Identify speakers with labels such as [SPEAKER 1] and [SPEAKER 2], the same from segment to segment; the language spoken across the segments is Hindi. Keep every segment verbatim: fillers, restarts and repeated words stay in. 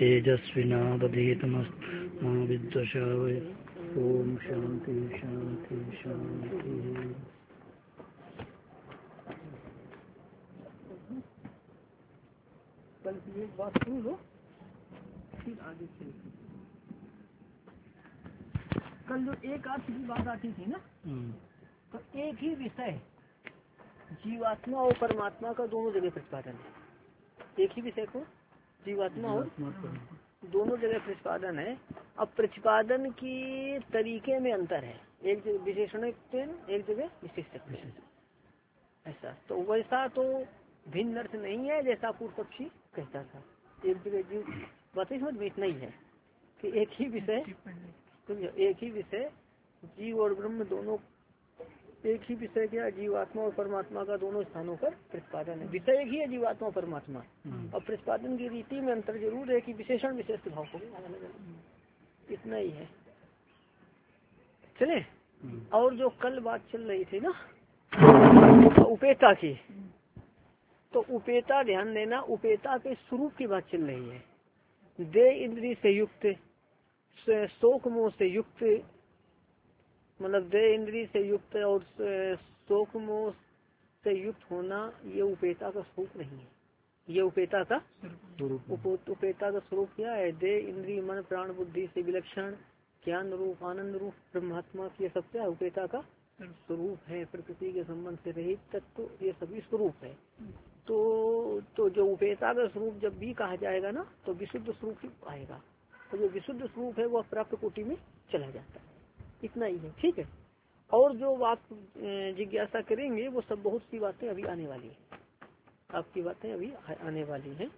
[SPEAKER 1] तेजस्विनावधेतमस्मा विद्वषावै। ओम शांति शांति शांति।
[SPEAKER 2] कल की एक बात सुन लो फिर आगे चलते। कल जो एक अर्थ की बात आती थी ना, तो एक ही विषय जीवात्मा और परमात्मा का दोनों जगह प्रतिपादन है। एक ही विषय को जीवात्मा और दोनों जगह प्रतिपादन है। अब प्रतिपादन की तरीके में अंतर है, एक जगह विशेषण एक जगह विशिष्ट। ऐसा तो वैसा तो भिन्न अर्थ नहीं है जैसा पूर्व पक्षी कहता था। एक जगह जीव बात समझ में इतना ही है कि एक ही विषय एक ही विषय जीव और ब्रह्म दोनों, एक ही विषय क्या जीवात्मा और परमात्मा का दोनों स्थानों पर प्रतिपादन है। विषय एक ही है जीवात्मा और परमात्मा, और प्रतिपादन की रीति में अंतर जरूर है कि विशेषण विशेष भाव को इतना ही है। चले। और जो कल बात चल रही थी ना उपेता की, तो उपेता ध्यान देना, उपेता के स्वरूप की बात चल रही है। दे इंद्रिय से युक्त, शोक मोह से युक्त, मतलब दे इंद्रिय से युक्त और शोक मोह से युक्त होना, ये उपेता का स्वरूप नहीं है। ये उपेता का स्वरूप उपेता का स्वरूप क्या है? दे इंद्रिय मन प्राण बुद्धि से विलक्षण ज्ञान रूप आनंद रूप ब्रह्मात्मा की सब क्या उपेता का स्वरूप है। प्रकृति के संबंध से रहित तत्व, ये सभी स्वरूप है। तो तो जो उपेता का स्वरूप जब भी कहा जाएगा ना, तो विशुद्ध स्वरूप ही आएगा। तो जो विशुद्ध स्वरूप है वह प्राप्त कोटि में चला जाता है। इतना ही है, ठीक है। और जो आप जिज्ञासा करेंगे वो सब बहुत सी बातें अभी आने वाली है, आपकी बातें अभी आने वाली हैं।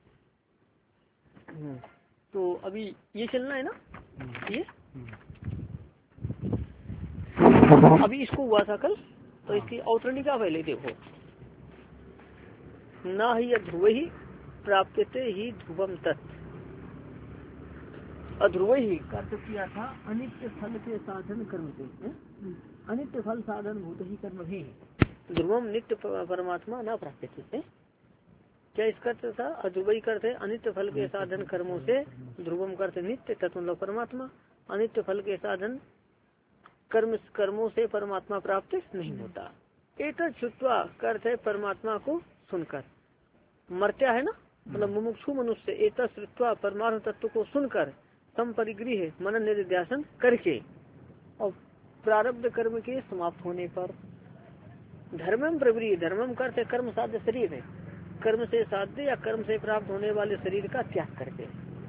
[SPEAKER 2] तो अभी ये चलना है ना, ये अभी इसको हुआ था कल, तो इसकी अवतरणिका पहले देखो। न ही ध्रुव ही प्राप्यते ही ध्रुवम तत्, अध्रुव ही का किया था अनित्य फल के साधन कर्म से, अनित्य फल साधन भूत ही कर्म भी ध्रुवम नित्य परमात्मा न प्राप्यते। क्या इसका अर्थ था? अध्रुवई करते अनित्य फल के साधन कर्मों से, ध्रुवम करते नित्य तत्व परमात्मा। अनित्य फल के साधन कर्म कर्मों से परमात्मा प्राप्त नहीं होता। एक छुट्वा करते परमात्मा को सुनकर, मर्त्या है ना, मतलब मुमुक्षु मनुष्य एक श्रुत्वा परमार्थ तत्व को सुनकर सम परिगृह मनन निधिध्यासन करके और प्रारब्ध कर्म के समाप्त होने पर धर्मम प्रवृत्ति, धर्मम करते कर्म साध्य शरीर है, कर्म से साध्य या कर्म से प्राप्त होने वाले शरीर का त्याग करके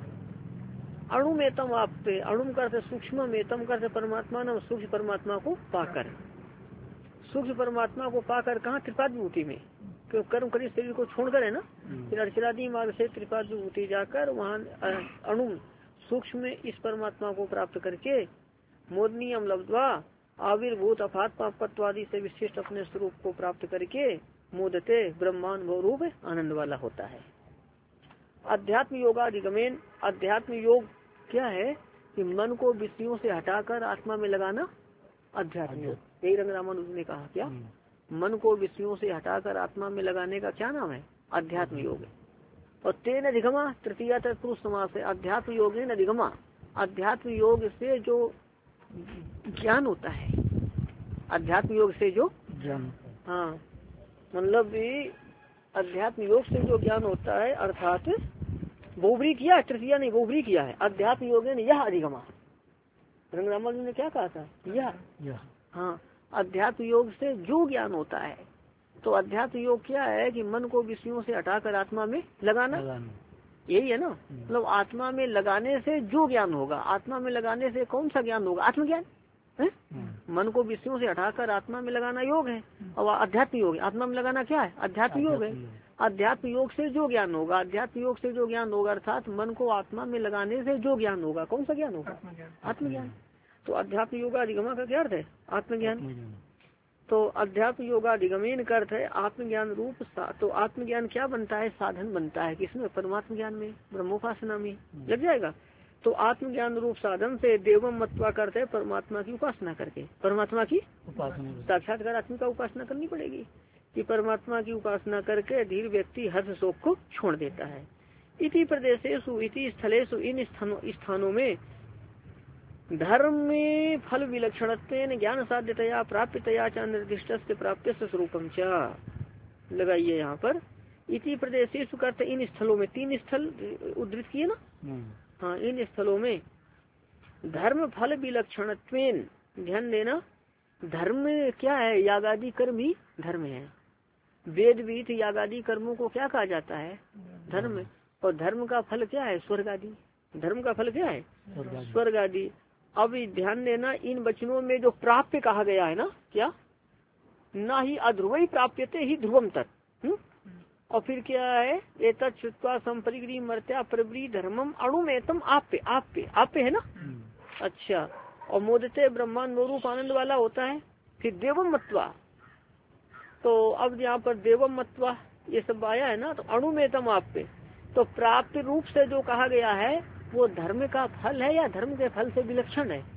[SPEAKER 2] अणुमेतम आपते, अणुम करते सूक्ष्म मेतम करते परमात्मा न सूक्ष्म परमात्मा को पाकर, सूक्ष्म परमात्मा को पाकर कहाँ त्रिपाद विभूति में, क्यों कर्म करी शरीर को छोड़कर है ना, फिर अर्चरादि मार्ग से त्रिपाद विभूति जाकर वहाँ अणु सूक्ष्म में इस परमात्मा को प्राप्त करके मोदनीयम लब्ध्वा आविर्भूत अफात्मापत्वादि से विशिष्ट अपने स्वरूप को प्राप्त करके मोदते ब्रह्मानुभव रूप आनंद वाला होता है। अध्यात्म योगाधिगमेन, अध्यात्म योग क्या है कि मन को विषयों से हटाकर आत्मा में लगाना अध्यात्म योग। यही रंग रामानुज ने कहा, क्या मन को विषयों से हटाकर आत्मा में लगाने का क्या नाम है? अध्यात्म योग। और तेन अधिगमा तृतीया तत्पुरुष समास है। अध्यात्म योग है अधिगमा, अध्यात्म योग से जो ज्ञान होता है, अध्यात्म योग से जो ज्ञान, हाँ मतलब अध्यात्म योग से जो ज्ञान होता है, अर्थात बहुब्री किया है, तृतीया नहीं बहुब्री किया है। अध्यात्म योग है यह अधिगमा, रंगरामानुज ने क्या कहा था? यह, हाँ अध्यात्म योग से जो ज्ञान होता है। तो अध्यात्म योग क्या है कि मन को विषयों से हटाकर आत्मा में लगाना, यही है ना। मतलब आत्मा में लगाने से जो ज्ञान होगा, आत्मा में लगाने से कौन सा ज्ञान होगा? आत्मज्ञान है। मन को विषयों से हटाकर आत्मा में लगाना योग है, और अध्यात्म योग है। आत्मा में लगाना क्या है? अध्यात्म योग है। अध्यात्म योग से जो ज्ञान होगा, अध्यात्म योग से जो ज्ञान होगा, अर्थात मन को आत्मा में लगाने से जो ज्ञान होगा, कौन सा ज्ञान होगा? आत्मज्ञान। तो अध्यात्म योगाधिगमा का क्या अर्थ है? आत्मज्ञान। तो अध्यात्म योगाधिगमेन का अर्थ है आत्मज्ञान रूप। तो आत्मज्ञान क्या बनता है? साधन बनता है। किसमें? परमात्म ज्ञान में, ब्रह्मोपासना में लग जाएगा। तो आत्मज्ञान रूप साधन से देवम मत्वा करते है परमात्मा की उपासना करके, परमात्मा की उपासना, साक्षात्कार आत्मा का उपासना करनी पड़ेगी कि परमात्मा की उपासना करके धीर व्यक्ति हर्ष शोक को छोड़ देता है। इति प्रदेशेषु इति स्थलेषु इन स्थानों में धर्म में फल विलक्षणत्वेन ज्ञान साध्यतया प्राप्यतया च निर्दिष्ट से प्राप्य स्वरूपम च। लगाइए यहाँ पर इति प्रदेशेषु करते इन स्थलों में, तीन स्थल उद्धृत किए ना। हाँ, इन स्थलों में धर्म फल विलक्षणत्वेन, ध्यान देना, धर्म क्या है? यागादि कर्म ही धर्म है। वेद विहित यागादि कर्मों को क्या कहा जाता है? धर्म। और धर्म का फल क्या है? स्वर्ग आदि। धर्म का फल क्या है? स्वर्ग आदि। अब ध्यान देना, इन वचनों में जो प्राप्य कहा गया है ना, क्या ना ही अध्रुवई प्राप्यते ही ध्रुवम तत्, और फिर क्या है? एतत् श्रुत्वा संपरिग्री मर्त्या प्रवृत्ति धर्मम अणुमेतम आप्य, आप्य आप्य है ना। अच्छा, और मोदते ब्रह्मांड रूप आनंद वाला होता है। फिर देवम मत्वा, तो अब यहाँ पर देवम मत्वा ये सब आया है ना, तो अणुमेतम आप्य, तो प्राप्त रूप से जो कहा गया है वो धर्म का फल है या धर्म के फल से विलक्षण है?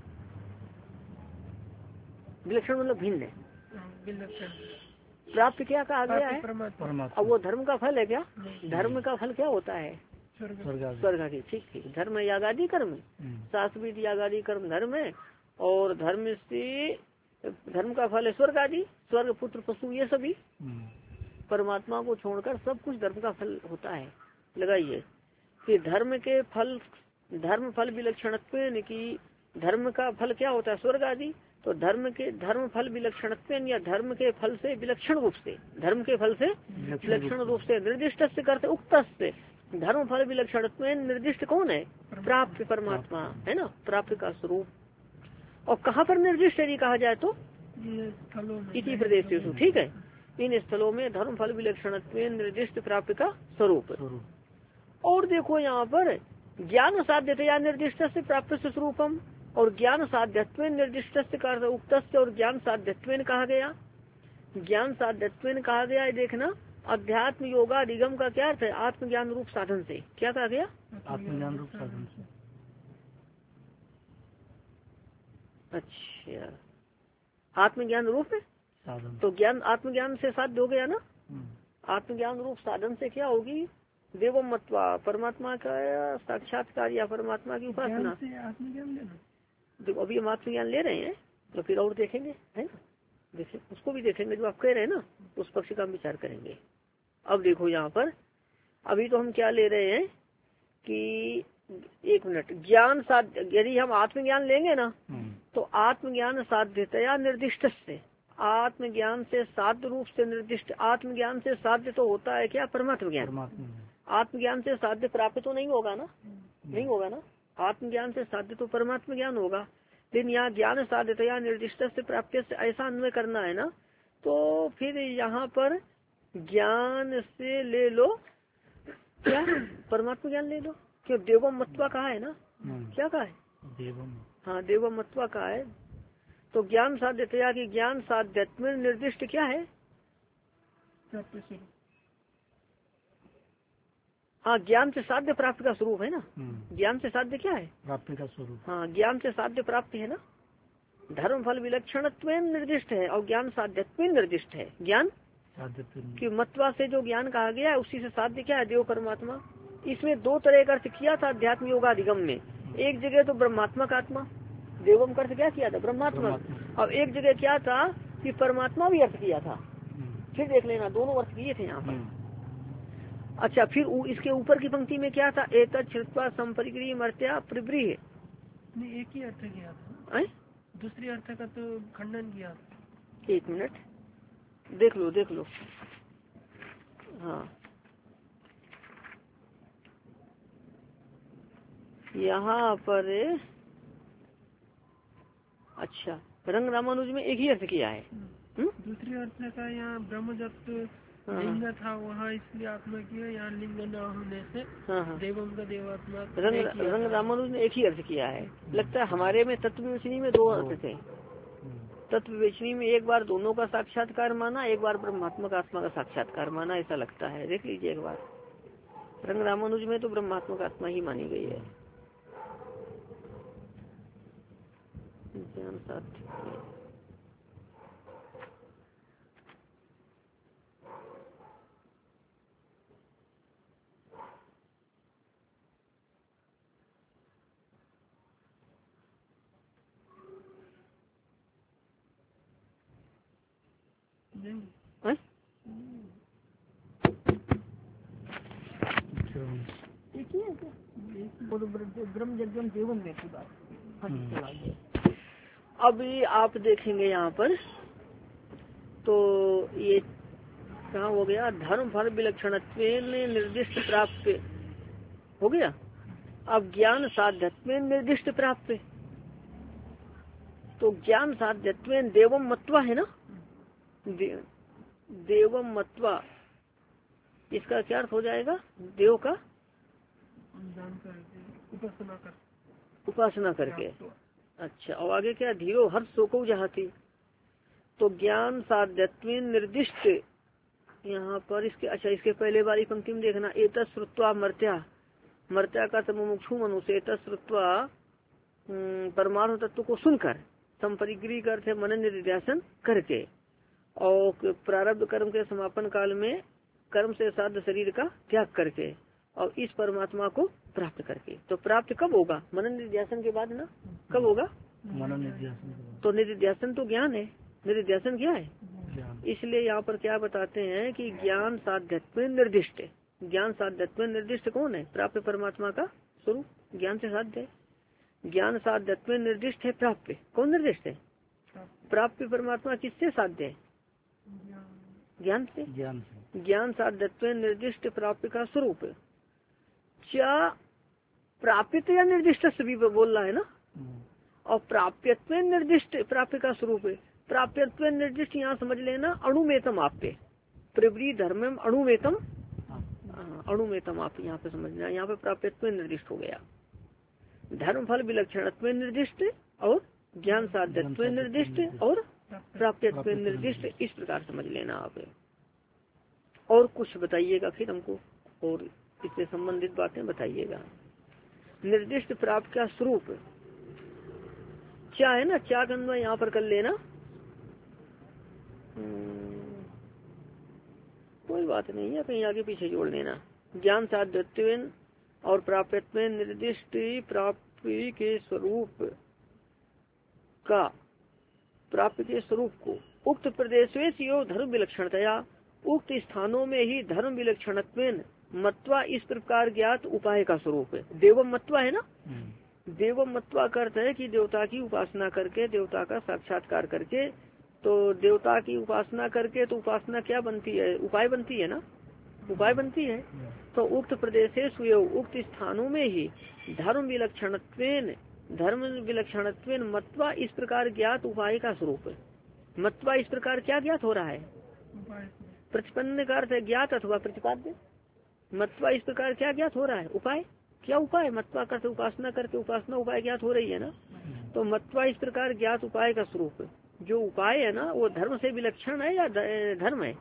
[SPEAKER 2] विलक्षण मतलब भिन्न है। प्राप्त क्या कहा गया है? अब वो धर्म का फल है क्या? धर्म का फल क्या होता है? स्वर्ग आदि। ठीक ठीक, धर्म यागादि कर्म, शास्त्रीय यागादि कर्म धर्म है, और धर्म से धर्म का फल है स्वर्ग आदि, स्वर्ग पुत्र पशु ये सभी। परमात्मा को छोड़कर सब कुछ धर्म का फल होता है। लगाइए कि धर्म के फल, धर्म फल विलक्षणत्व की, धर्म का फल क्या होता है? स्वर्ग आदि। तो धर्म के धर्म फल विलक्षणत्व या धर्म के फल से विलक्षण रूप से, धर्म के फल से विलक्षण रूप से निर्दिष्ट से करते उक्त से, धर्म फल विलक्षणत्व निर्दिष्ट कौन है? प्राप्त परमात्मा है ना, प्राप्त का स्वरूप। और कहाँ पर निर्दिष्ट यदि कहा जाए तो इसी प्रदेश से, ठीक है, इन स्थलों में धर्म फल विलक्षणत्व निर्दिष्ट प्राप्त का स्वरूप। और देखो यहाँ पर ज्ञान साध्यतया निर्दिष्ट से प्राप्त स्वरूपम, और ज्ञान साध्यत्व निर्दिष्ट से उक्त, और ज्ञान साध्यत्व कहा गया, ज्ञान साध्यत्व कहा गया है। देखना, अध्यात्म योगा अधिगम का क्या अर्थ है? आत्मज्ञान रूप साधन से। क्या कहा गया? आत्मज्ञान रूप साधन से। अच्छा, आत्मज्ञान रूप साधन, तो ज्ञान आत्मज्ञान से साध्य हो गया ना। आत्मज्ञान रूप साधन से क्या होगी? देवम मत्वा, परमात्मा का साक्षात्कार या परमात्मा की उपासना। आत्मज्ञान लेना, देखो अभी हम आत्मज्ञान ले रहे हैं, तो फिर और देखेंगे, है ना, देखें उसको भी देखेंगे जो आप कह रहे हैं ना, उस पक्ष का विचार करेंगे। अब देखो यहाँ पर अभी तो हम क्या ले रहे हैं कि एक मिनट, ज्ञान साध्य, यदि हम आत्मज्ञान लेंगे ना, तो आत्मज्ञान साध्यतया निर्दिष्ट से, आत्मज्ञान से साध्य रूप से निर्दिष्ट, आत्मज्ञान से साध्य तो होता है क्या? परमात्म ज्ञान। आत्मज्ञान से साध्य प्राप्त तो नहीं होगा ना, नहीं होगा ना, आत्मज्ञान से साध्य तो परमात्म ज्ञान होगा। लेकिन यहाँ ज्ञान साध्यतया निर्दिष्ट से प्राप्त से ऐसा अन्वय करना है ना, तो फिर यहाँ पर ज्ञान से ले लो क्या? परमात्मा ज्ञान ले लो, क्यों? देवम मत्वा कहा है ना, क्या कहा है? देवम, हाँ देवम मत्वा कहा है। तो ज्ञान साध्यतया की ज्ञान साध्यत्व निर्दिष्ट क्या है? हाँ, ज्ञान से साध्य प्राप्त का स्वरूप है ना। ज्ञान से साध्य क्या है? प्राप्ति का स्वरूप। हाँ, ज्ञान से साध्य प्राप्ति है ना। धर्म फल विलक्षणत्व निर्दिष्ट है और ज्ञान साध्यत्व निर्दिष्ट है। ज्ञान की मत्वा से जो ज्ञान कहा गया है उसी से साध्य क्या है? देव परमात्मा। इसमें दो तरह का अर्थ किया था अध्यात्म योगाधिगम में। एक जगह तो ब्रह्मात्मक आत्मा, देवम का अर्थ क्या किया था? ब्रह्मात्मा। और एक जगह क्या था कि परमात्मा भी अर्थ किया था। फिर देख लेना, दोनों अर्थ किए थे यहाँ पर। अच्छा, फिर उ, इसके ऊपर की पंक्ति में क्या था? एतत् श्रुत्वा संपरिग्रही मर्त्या प्रवृत्ति है, एक ही अर्थ किया था, दूसरी अर्थ का तो खंडन किया। एक मिनट देख लो देख लो हाँ, यहाँ पर अच्छा रंग रामानुज में एक ही अर्थ किया है। दूसरी अर्थ का यहाँ ब्रह्म जब लिंग था वहाँ इसलिए आत्मा किया, यहाँ लिंग न होने से हाँ। देवम का देवात्मा रंग रंग रामानुज ने एक ही अर्थ किया है। लगता है हमारे में तत्व विवेचनी में दो अर्थ थे। तत्व विवेचनी में एक बार दोनों का साक्षात्कार माना, एक बार ब्रह्मात्मक आत्मा का साक्षात्कार माना, ऐसा लगता है। देख लीजिए एक बार, रंग रामानुज में तो ब्रह्मात्मक आत्मा ही मानी गई है। ज्ञान साध्य है? ब्रह्म जगम देवम की बात। अभी आप देखेंगे यहाँ पर तो ये कहाँ हो गया, धर्म फल विलक्षणत्व निर्दिष्ट प्राप्त हो गया। अब ज्ञान साध्यत्व निर्दिष्ट प्राप्त, तो ज्ञान साध्यत्व देवम मत्वा है ना, दे, देवम मत्वा, इसका क्या अर्थ हो जाएगा, देव का उपासना कर उपासना करके। अच्छा, और आगे क्या, धीरो हर्ष शोको जहाती, तो ज्ञान साध्यत्व निर्दिष्ट यहाँ पर इसके, अच्छा इसके पहले वाली पंक्ति में देखना, एतत् श्रुत्वा मर्त्या, मर्त्या का मुमुक्षु मनुष्य, एतत् श्रुत्वा परमाणु तत्व को सुनकर, संपरिग्रही का अर्थ है मनन निधिध्यासन करके, और प्रारब्ध कर्म के समापन काल में कर्म से साध शरीर का त्याग करके, और इस परमात्मा को प्राप्त करके। तो प्राप्त कब होगा, मनन निधिध्यासन के बाद ना, कब होगा,
[SPEAKER 1] मनन निधिध्यासन।
[SPEAKER 2] तो निधिध्यासन तो ज्ञान है, निधिध्यासन क्या है, इसलिए यहाँ पर क्या बताते हैं कि ज्ञान साध्यत्व निर्दिष्ट, ज्ञान साध्यत्व निर्दिष्ट कौन है, प्राप्त परमात्मा का स्वरूप, ज्ञान से साध्य है। ज्ञान साध्यत्व निर्दिष्ट है प्राप्त, कौन निर्दिष्ट है, प्राप्त परमात्मा किससे साध्य है, ज्ञान से।
[SPEAKER 1] ज्ञान से
[SPEAKER 2] ज्ञान साध्यत्व निर्दिष्ट प्राप्त का स्वरूप, क्या प्राप्त या निर्दिष्ट सभी बोल रहा है ना, और प्राप्यत्व निर्दिष्ट प्राप्त का स्वरूप है। प्राप्यत्व निर्दिष्ट यहाँ समझ लेना अणुमेतम आपे, प्रवृत्ति धर्म अणुमेतम, अणुमेतम आप यहाँ पे समझना, यहाँ पे प्राप्यत्व निर्दिष्ट हो गया, धर्म फल विलक्षणत्व निर्दिष्ट और ज्ञान साध्यत्व निर्दिष्ट और प्राप्यत्व निर्दिष्ट, इस प्रकार समझ लेना आप। और कुछ बताइएगा फिर हमको, और इससे संबंधित बातें बताइएगा। निर्दिष्ट प्राप्त का स्वरूप क्या है ना, क्या करना यहाँ पर कर लेना, कोई बात नहीं है, कहीं आगे पीछे जोड़ लेना। ज्ञान साध्यत्व और प्राप्यत्व निर्दिष्ट प्राप्ति के स्वरूप का, प्राप्त के स्वरूप को उक्त प्रदेश यो धर्म विलक्षणतया, उक्त स्थानों में ही धर्म विलक्षणत्व मत्वा इस प्रकार ज्ञात उपाय का स्वरूप है। देवम मत्वा है ना, देवम मत्वा का अर्थ है कि देवता की उपासना करके, देवता का साक्षात्कार करके, तो देवता की उपासना करके तो उपासना क्या बनती है, उपाय बनती है ना, उपाय बनती है। तो उक्त प्रदेश उक्त स्थानों में ही धर्म विलक्षणत्वेन, धर्म विलक्षणत्वेन मत्वा इस प्रकार ज्ञात उपाय का स्वरूप है। मत्वा इस प्रकार क्या ज्ञात हो रहा है, प्रतिपन्न का अर्थ है ज्ञात अथवा प्रतिपाद्य। मत्वा इस प्रकार क्या ज्ञात हो रहा है, उपाय, क्या उपाय, मत्वा करते उपासना करके उपासना उपाय ज्ञात हो रही है ना, तो मत्वा इस प्रकार ज्ञात उपाय का स्वरूप है। जो उपाय है ना वो धर्म से विलक्षण है या धर्म है,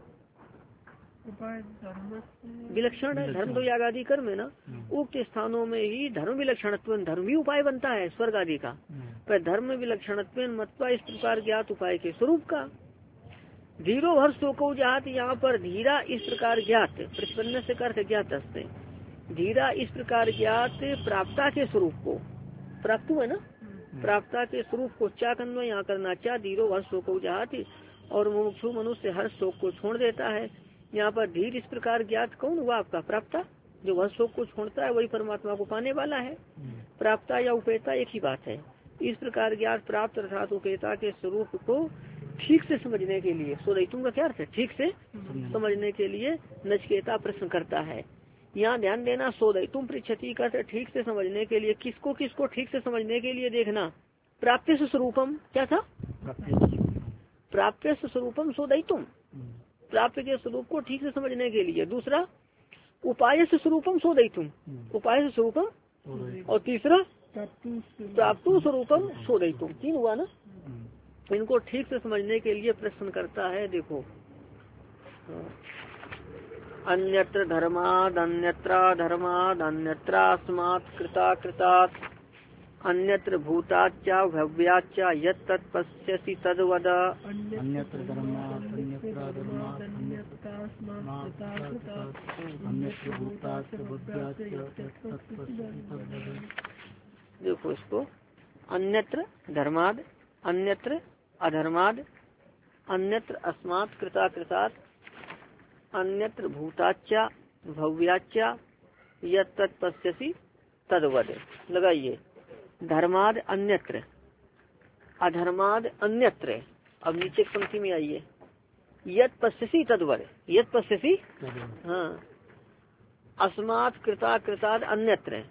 [SPEAKER 2] विलक्षण है, धर्म तो याग आदि कर्म है ना। उक्त स्थानों में ही धर्म विलक्षणत्व, धर्म भी उपाय बनता है स्वर्ग आदि का, पर धर्म विलक्षणत्व मत्वा इस प्रकार ज्ञात उपाय के स्वरूप का। धीरो हर्ष शोको जात, यहाँ पर धीरा इस प्रकार ज्ञात, प्रतिपन्न से अर्थ ज्ञात हस्ते, धीरा इस प्रकार ज्ञात प्राप्ता के स्वरूप को, प्राप्त है ना, प्राप्ता के स्वरूप को क्या करना यहाँ करना, क्या धीरो हर्ष शोको जाति, और मुमुक्षु मनुष्य हर्ष शोक को छोड़ देता है। यहाँ पर धीर इस प्रकार ज्ञात कौन हुआ, आपका प्राप्ता, जो हर्ष शोक को छोड़ता है वही परमात्मा को पाने वाला है। प्राप्ता या उपेता एक ही बात है। इस प्रकार ज्ञात प्राप्त अर्थात उपेता के स्वरूप को ठीक से समझने के लिए, सोदैतुम का क्या अर्थ है, ठीक से समझने के लिए नचिकेता प्रश्न करता है। यहाँ ध्यान देना, सोदैतुम पृच्छति का ठीक से समझने के लिए, किसको किसको ठीक से समझने के लिए देखना, प्राप्त स्वरूपम क्या था, प्राप्त स्वरूपम सोदैतुम, प्राप्त के स्वरूप को ठीक से समझने के लिए। दूसरा उपाय स्वरूपम सोदैतुम, उपाय स्वरूपम, और तीसरा प्राप्त स्वरूपम सोदैतुम, तीन हुआ ना। इनको ठीक से समझने के लिए प्रश्न करता है। देखो, अन्यत्र धर्माद अन्यत्रा धर्माद अन्यत्रास्मात् कृता कृतात् अन्यत्र भूताच्चा भव्याच्चा यत् तत् पश्यसि तद्वद।
[SPEAKER 1] अन्यत्र धर्मात् अन्यत्रा धर्मात् अन्यत्रास्मात् अन्यत्र भूताच्चा भव्याच्चा यत् तत् पश्यसि तद्वद।
[SPEAKER 2] देखो इसको, अन्यत्र धर्माद अन्यत्र अधर्माद अन्यत्र अस्मात् कृता कृतात् अन्यत्र भूताच्चा भव्याच्चा यत् तत्पश्यसि तद्वद। लगाइए धर्माद अन्यत्र अधर्माद अन्यत्र। अब नीचे पंक्ति में आइए यत् पश्यसि तद्वद। यत् पश्यसि हाँ अस्मात् कृता कृताद अन्यत्र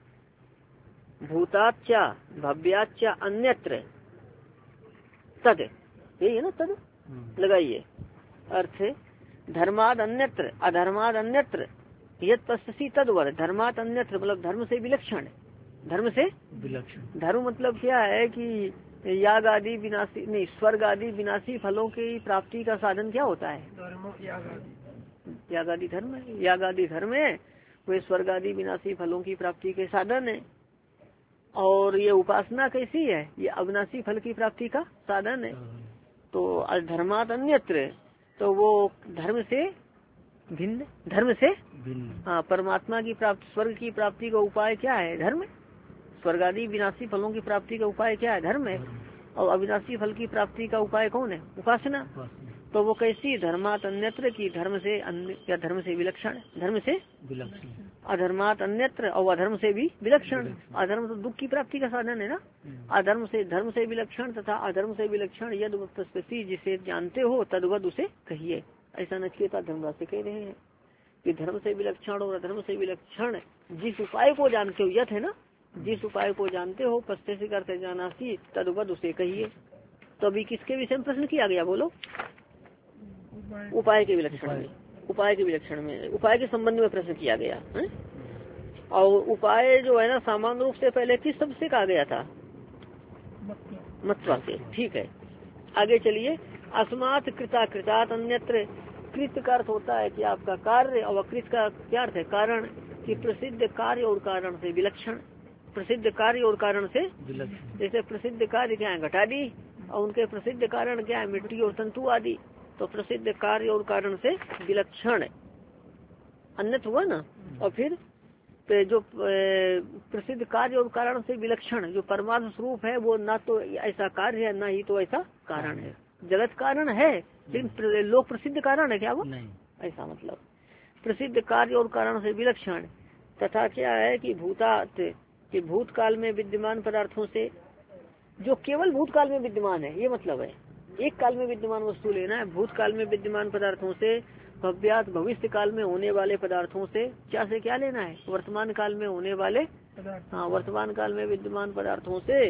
[SPEAKER 2] भूताच्चा भव्याच्चा अन्यत्र तद। यही है ना तद। लगाइए अर्थ धर्माद अन्यत्र अधर्माद अन्यत्र यत् पश्यसि तद्वद। धर्माद अन्यत्र मतलब धर्म से विलक्षण। धर्म से
[SPEAKER 1] विलक्षण
[SPEAKER 2] धर्म मतलब क्या है कि याग आदि विनाशी नहीं स्वर्ग आदि विनाशी फलों की प्राप्ति का साधन क्या होता है? याग आदि धर्म है। याग आदि धर्म है वे स्वर्ग आदि विनाशी फलों की प्राप्ति के साधन है। और ये उपासना कैसी है? ये अविनाशी फल की प्राप्ति का साधन है। तो धर्मात अन्यत्र तो वो धर्म से भिन्न। धर्म से
[SPEAKER 1] भिन्न
[SPEAKER 2] हाँ परमात्मा की प्राप्ति स्वर्ग की प्राप्ति का उपाय क्या है? धर्म। स्वर्ग आदि विनाशी फलों की प्राप्ति का उपाय क्या है? धर्म है। और अविनाशी फल की प्राप्ति का उपाय कौन है? उपासना। तो वो कैसी? धर्मात अन्यत्र की धर्म से अन्य या धर्म से विलक्षण। धर्म से
[SPEAKER 1] विलक्षण
[SPEAKER 2] अधर्मात अन्यत्र और अधर्म से भी विलक्षण। अधर्म तो दुख की प्राप्ति का साधन है ना। अधर्म से धर्म से विलक्षण तथा अधर्म से विलक्षण यद तत्पश्यसि जिसे जानते हो तद्वद उसे कहिए। ऐसा नचिकेता धर्मराज से कह रहे हैं कि धर्म से विलक्षण और अधर्म से विलक्षण जिस उपाय को जानते हो यथ है ना जिस उपाय को जानते हो पश्चिम से करते जानासी तद्वद उसे कहिए। तो अभी किसके विषय में प्रश्न किया गया? बोलो। उपाय के विलक्षण में। उपाय के विलक्षण में उपाय के संबंध में प्रश्न किया गया है। और उपाय जो है ना सामान्य रूप से पहले किस शब्द से कहा गया था? मत्वा से। ठीक है आगे चलिए। अस्मात् कृता कृतात् अन्यत्र। कृत का अर्थ होता है कि आपका कार्य और अकृत का क्या अर्थ है? कारण। कि प्रसिद्ध कार्य और कारण से विलक्षण। प्रसिद्ध कार्य और कारण से
[SPEAKER 1] विलक्षण।
[SPEAKER 2] जैसे प्रसिद्ध कार्य क्या है? घटादी और उनके प्रसिद्ध कारण क्या है? मिट्टी और तंतु आदि। तो प्रसिद्ध कार्य और कारण से विलक्षण अन्यत्र हुआ ना। और फिर जो प्रसिद्ध कार्य और कारण से विलक्षण जो परमात्म स्वरूप है वो ना तो ऐसा कार्य है ना ही तो ऐसा कारण है। जगत कारण है लेकिन लोक प्रसिद्ध कारण है क्या वो? नहीं। ऐसा मतलब प्रसिद्ध कार्य और कारण से विलक्षण तथा क्या है कि भूतात कि भूतकाल में विद्यमान पदार्थों से जो केवल भूतकाल में विद्यमान है। ये मतलब है एक काल में विद्यमान वस्तु लेना है। भूतकाल में विद्यमान पदार्थों से भव्यात भविष्य काल में होने वाले पदार्थों से क्या से क्या लेना है? वर्तमान काल में होने वाले हाँ वर्तमान काल में विद्यमान पदार्थों से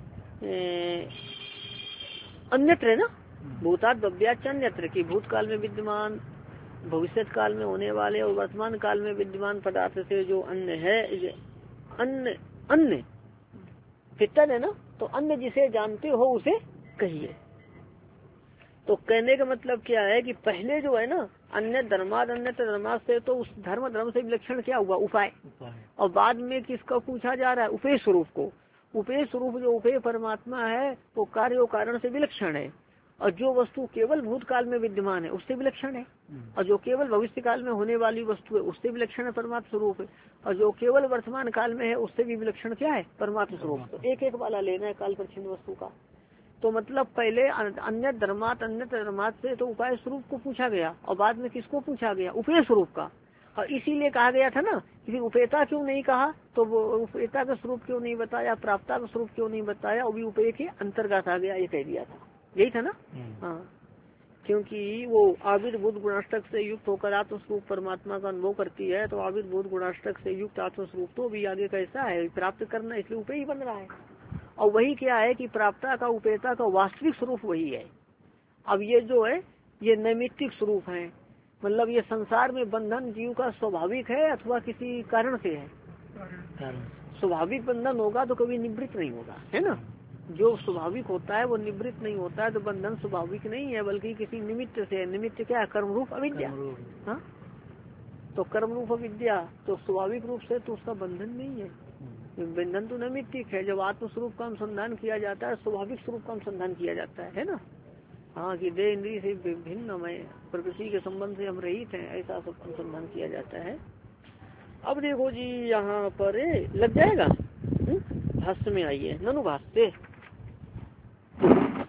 [SPEAKER 2] अन्यत्र है ना। भूतात भव्यात अन्यत्र की भूतकाल में विद्यमान भविष्य काल में होने वाले और वर्तमान काल में विद्यमान पदार्थ से जो अन्य है अन्य अन्य फितन है ना। तो अन्य जिसे जानते हो उसे कहिए। तो कहने का मतलब क्या है कि पहले जो है ना अन्य धर्माद अन्य धर्माद से तो उस धर्म धर्म से विलक्षण क्या हुआ? उपाय। और बाद में किसका पूछा जा रहा है? उपेय स्वरूप को। उपेय स्वरूप जो उपेय परमात्मा है वो कार्य और कारण से विलक्षण है। और जो वस्तु केवल भूतकाल में विद्यमान है उससे विलक्षण है। और जो केवल भविष्य काल में होने वाली वस्तु है उससे विलक्षण है परमात्मा स्वरूप है। और जो केवल वर्तमान काल में है उससे भी विलक्षण क्या है? परमात्मा स्वरूप। तो एक एक वाला लेना है काल परिच्छिन्न वस्तु का। तो मतलब पहले अन्य धर्मात अन्य धर्मात से तो उपाय स्वरूप को पूछा गया और बाद में किसको पूछा गया? उपेय स्वरूप का। और इसीलिए कहा गया था ना कि उपेयता क्यों नहीं कहा? तो वो उपेयता का स्वरूप क्यों नहीं बताया? प्राप्ता का स्वरूप क्यों नहीं बताया? और भी उपेय के अंतर्गत आ गया ये कह दिया था। यही था ना। हाँ क्योंकि वो आविर्भूत गुणाष्टक से युक्त होकर आत्मस्वरूप परमात्मा का अनुभव करती है। तो आविर्भूत गुणाष्टक से युक्त आत्मस्वरूप तो भी आगे कैसा है? प्राप्त करना, इसलिए उपेय ही बन रहा है। और वही क्या है कि प्राप्ता का उपेयता का वास्तविक स्वरूप वही है। अब ये जो है ये नैमित्तिक स्वरूप है। मतलब ये संसार में बंधन जीव का स्वाभाविक है अथवा किसी कारण से है? स्वाभाविक बंधन होगा तो कभी निवृत्त नहीं होगा, है ना। जो स्वाभाविक होता है वो निवृत्त नहीं होता है। तो बंधन स्वाभाविक नहीं है बल्कि किसी निमित्त से। निमित्त क्या है? कर्म रूप अविद्या। हाँ तो कर्म रूप अविद्या तो स्वाभाविक रूप से तो उसका बंधन नहीं है। बंधन तो नैमित्तिक है। जब आत्मस्वरूप का अनुसंधान किया जाता है स्वाभाविक स्वरूप का अनुसंधान किया जाता है, है ना। हाँ कि देह इंद्रिय से भिन्न में प्रकृति के संबंध से हम रहित हैं, ऐसा सब अनुसंधान किया जाता है। अब देखो जी यहाँ पर लग जाएगा भाष्य में आइए। ननु भाष्य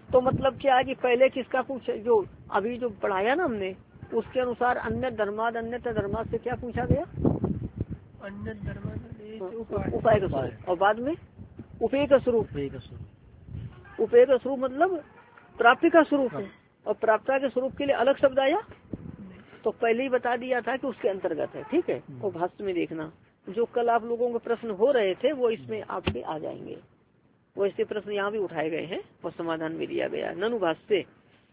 [SPEAKER 2] तो मतलब क्या है कि पहले किसका पूछ, जो अभी जो पढ़ाया ना हमने उसके अनुसार अन्य धर्माद अन्य धर्माद से क्या पूछा गया,
[SPEAKER 1] अन्य धर्म
[SPEAKER 2] उपाय का स्वरूप, और बाद में उपेय का स्वरूप। उपेय का स्वरूप मतलब प्राप्ति का स्वरूप है, और प्राप्ता के स्वरूप के लिए अलग शब्द आया, तो पहले ही बता दिया था कि उसके अंतर्गत है। ठीक है, और भाष्य में देखना जो कल आप लोगों के प्रश्न हो रहे थे वो इसमें आपके आ जाएंगे, वो ऐसे प्रश्न यहाँ भी उठाए गए हैं और समाधान भी दिया गया। ननु भाष्य,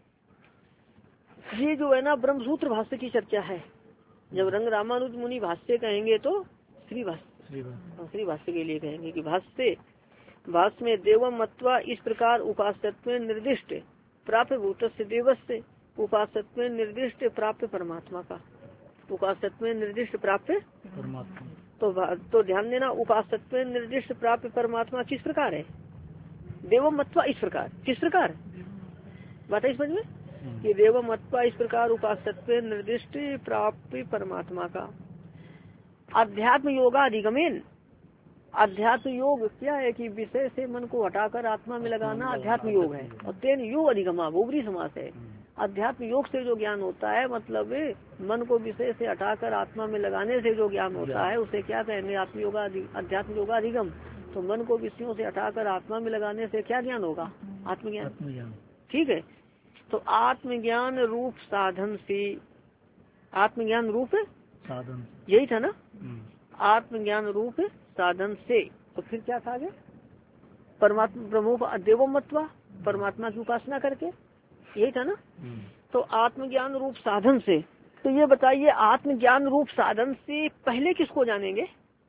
[SPEAKER 2] ये जो है ना ब्रह्मसूत्र भाष्य की चर्चा है। जब रंग रामानुज मुनि भाष्य कहेंगे तो श्री भाष्य, श्री भाष्य के लिए कहेंगे कि भाष्य भाष्य में देवम मत्वा इस प्रकार उपासत्व निर्दिष्ट प्राप्त भूत से देवस्य, उपासत्व निर्दिष्ट प्राप्त परमात्मा का, उपासत्व निर्दिष्ट प्राप्त
[SPEAKER 1] परमात्मा।
[SPEAKER 2] तो तो ध्यान देना, उपासत्व निर्दिष्ट प्राप्त परमात्मा किस प्रकार है, देवम मत्वा इस प्रकार, किस प्रकार बात है समझ में कि देवम मत्वा इस प्रकार उपासत्व निर्दिष्ट प्राप्त परमात्मा का। अध्यात्म योगाधिगमेन, अध्यात्म योग क्या है कि विषय से मन को हटाकर आत्मा में लगाना अध्यात्म योग है, और तेन योग अधिगमा भूबरी समास है। अध्यात्म योग से जो ज्ञान होता है मतलब मन को विषय से हटाकर आत्मा में लगाने से जो ज्ञान होता है उसे क्या कहेंगे, आत्म योगा अध्यात्म योगाधिगम। तो मन को विषयों से हटाकर आत्मा में लगाने से क्या ज्ञान होगा, आत्मज्ञान। ठीक है, तो आत्मज्ञान रूप साधन से, आत्मज्ञान रूप
[SPEAKER 1] साधन
[SPEAKER 2] यही था ना, आत्मज्ञान रूप साधन से। तो फिर क्या था आगे, परमात्मा ब्रह्मो देवम मत्वा, परमात्मा की उपासना करके, यही था ना। तो आत्मज्ञान रूप साधन से, तो ये बताइए आत्मज्ञान रूप साधन से पहले किसको जानेंगे,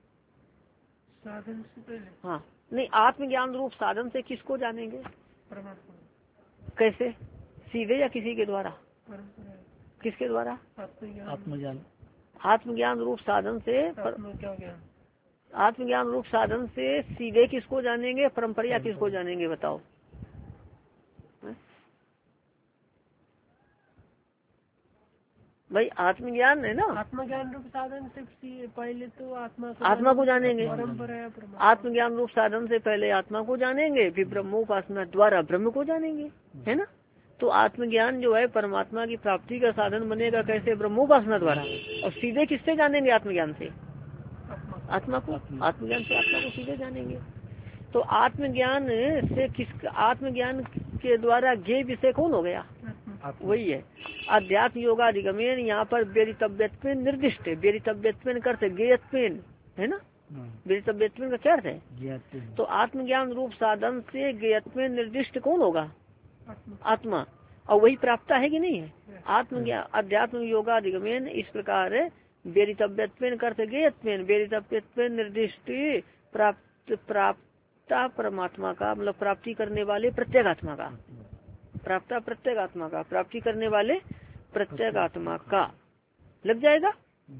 [SPEAKER 1] साधन से पहले,
[SPEAKER 2] हाँ नहीं, आत्मज्ञान रूप साधन से किसको जानेंगे,
[SPEAKER 1] परमात्मा।
[SPEAKER 2] कैसे, सीधे या किसी के द्वारा, किसके द्वारा,
[SPEAKER 1] आत्मज्ञान।
[SPEAKER 2] आत्मज्ञान रूप साधन से, आत्मज्ञान रूप साधन से सीधे किसको जानेंगे, परंपरा किसको जानेंगे बताओ। भाई आत्मज्ञान है ना,
[SPEAKER 1] आत्मज्ञान रूप साधन से पहले तो आत्मा को
[SPEAKER 2] आत्मा को जानेंगे,
[SPEAKER 1] परंपरा।
[SPEAKER 2] आत्मज्ञान रूप साधन से पहले आत्मा को जानेंगे, फिर ब्रह्मोपासना द्वारा ब्रह्म को जानेंगे, है ना। तो आत्मज्ञान जो है परमात्मा की प्राप्ति का साधन बनेगा कैसे, ब्रह्मोपासना द्वारा। और सीधे किससे जानेंगे, आत्मज्ञान से आत्मा को, आत्मज्ञान से आत्मा को सीधे जानेंगे। तो आत्मज्ञान से किस, आत्मज्ञान के द्वारा ज्ञेय विषय कौन हो गया, वही है अध्यात्म योगाधिगमेन। यहाँ पर वेदितव्यत्व निर्दिष्ट है, वेदितव्यत्व करते ज्ञेयत्व है ना, वेदितव्यत्व का क्या अर्थ है, तो आत्मज्ञान रूप साधन से ज्ञेयत्व निर्दिष्ट कौन होगा, आत्मा, और वही प्राप्त है कि नहीं है, आत्मज्ञान अध्यात्म योगाधिगमेन। इस प्रकार वेदितव्यत्व करते ज्ञेयत्व, वेदितव्यत्व निर्दिष्ट प्राप्त प्राप्ता परमात्मा का, मतलब प्राप्ति करने वाले प्रत्येगात्मा का, प्राप्ता प्रत्येगात्मा का, प्राप्ति करने वाले प्रत्येगात्मा का लग जाएगा।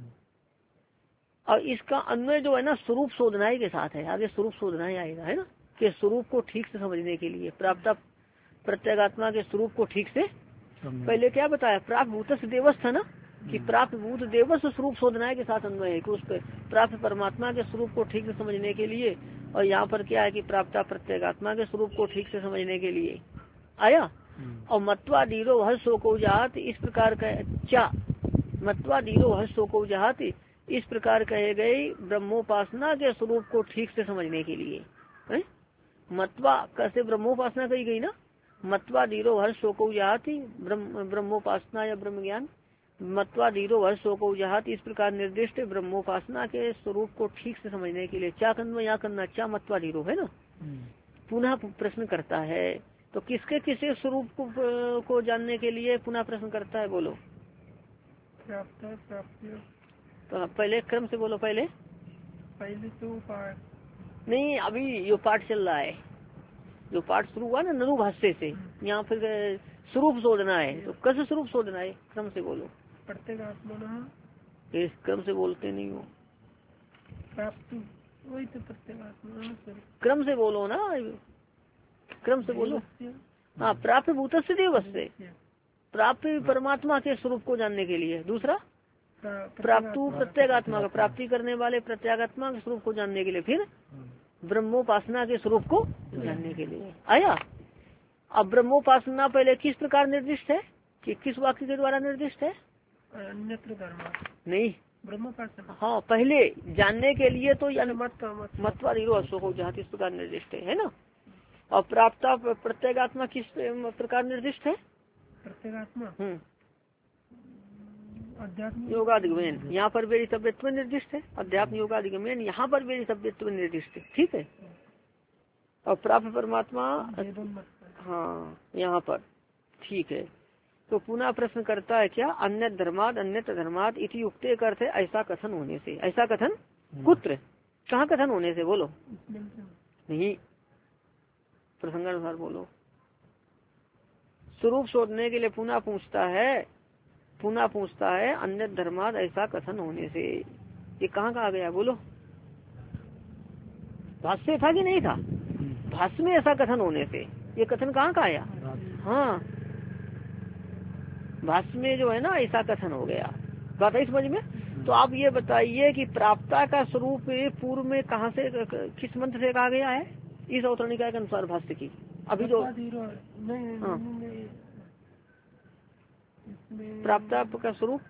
[SPEAKER 2] और इसका अन्वय जो है ना स्वरूप शोधनाई के साथ है, आगे स्वरूप शोधनाई आएगा, है ना, कि स्वरूप को ठीक से समझने के लिए प्राप्ता प्रत्येगात्मा के स्वरूप को ठीक से, पहले क्या बताया, प्राप्त भूत से देवस था ना, कि प्राप्त भूत देवस स्वरूप शोधनाई के साथ अन्वय है कि उस पर प्राप्त परमात्मा के स्वरूप को ठीक से समझने के लिए। और यहाँ पर क्या है कि प्राप्ता प्रत्येगात्मा के स्वरूप को ठीक से समझने के लिए आया। और मत्वा धीरो हर शोको जात, इस प्रकार का क्या, मत्वा धीरो हर शोको जात, इस प्रकार कहे गए ब्रह्मोपासना के स्वरूप को ठीक से समझने के लिए है? मत्वा कैसे ब्रह्मोपासना कही गई ना, मत्वा धीरो हर शोको जाति, ब्रह्मोपासना या ब्रह्म ज्ञान, मत्वा धीरो हर शोको जाति, इस प्रकार निर्दिष्ट ब्रह्मोपासना के स्वरूप को ठीक से समझने के लिए क्या करना, यहाँ करना क्या, मत्वा धीरो है ना। पुनः प्रश्न करता है, तो किसके किसे स्वरूप को, को जानने के लिए पुनः प्रश्न करता है, बोलो।
[SPEAKER 1] प्राप्त प्राप्ति,
[SPEAKER 2] तो पहले क्रम से बोलो, पहले
[SPEAKER 1] पहले तो पाठ
[SPEAKER 2] नहीं, अभी जो पाठ चल रहा है, जो पाठ शुरू हुआ ना ननु भाष्य से, यहाँ फिर स्वरूप शोधना है, तो कैसे स्वरूप शोधना है, क्रम से बोलो।
[SPEAKER 1] प्रत्येगात्मा,
[SPEAKER 2] इस क्रम से बोलते नहीं हो,
[SPEAKER 1] प्राप्त वही तो प्रत्येगात्मा,
[SPEAKER 2] क्रम से बोलो ना, क्रम से बोलो। हाँ, प्राप्त भूत से देवस से, प्राप्त परमात्मा के स्वरूप को जानने के लिए। दूसरा प्राप्त प्रत्येगात्मा का, प्राप्ति करने वाले प्रत्येगात्मा के स्वरूप को जानने के लिए। फिर ब्रह्मोपासना के स्वरूप को जानने के लिए आया। अब ब्रह्मोपासना पहले किस प्रकार निर्दिष्ट है कि किस वाक्य के द्वारा निर्दिष्ट है?
[SPEAKER 1] अन्यत्र धर्म
[SPEAKER 2] नहीं,
[SPEAKER 1] ब्रह्मोपासना।
[SPEAKER 2] हाँ पहले जानने के लिए तो
[SPEAKER 1] मत
[SPEAKER 2] मतवा हीरो अशोक जहाँ किस प्रकार निर्दिष्ट है, है ना। और प्राप्ता प्रत्येगात्मा किस प्रकार निर्दिष्ट है?
[SPEAKER 1] प्रत्येगात्मा
[SPEAKER 2] हम्म
[SPEAKER 1] अध्यात्म
[SPEAKER 2] योगाधिगमन, यहाँ पर वेदितव्यत्व निर्दिष्ट है। अध्यात्म योगाधिगमन यहाँ पर वेदितव्यत्व निर्दिष्ट है, ठीक है। और प्राप्त परमात्मा हाँ यहाँ पर, ठीक है। तो पुनः प्रश्न करता है क्या? अन्य धर्माद अन्य धर्माद इति युक्ते करते ऐसा कथन होने से। ऐसा कथन कुत्र, कहाँ कथन होने से? बोलो। नहीं, प्रसंगानुसार बोलो। स्वरूप शोधने के लिए पुनः पूछता है, पुनः पूछता है अन्य धर्माद ऐसा कथन होने से। ये कहाँ कहा गया? बोलो। भाष्य था कि नहीं था? भाष्य में ऐसा कथन होने से, ये कथन कहाँ का आया? हाँ भाष्य में जो है ना ऐसा कथन हो गया। बात है समझ में? तो आप ये बताइए कि प्राप्ता का स्वरूप पूर्व में कहाँ से, किस मंत्र से कहा गया है इस अवतरणिका के अनुसार भाष्य की? अभी जो प्राप्ता का स्वरूप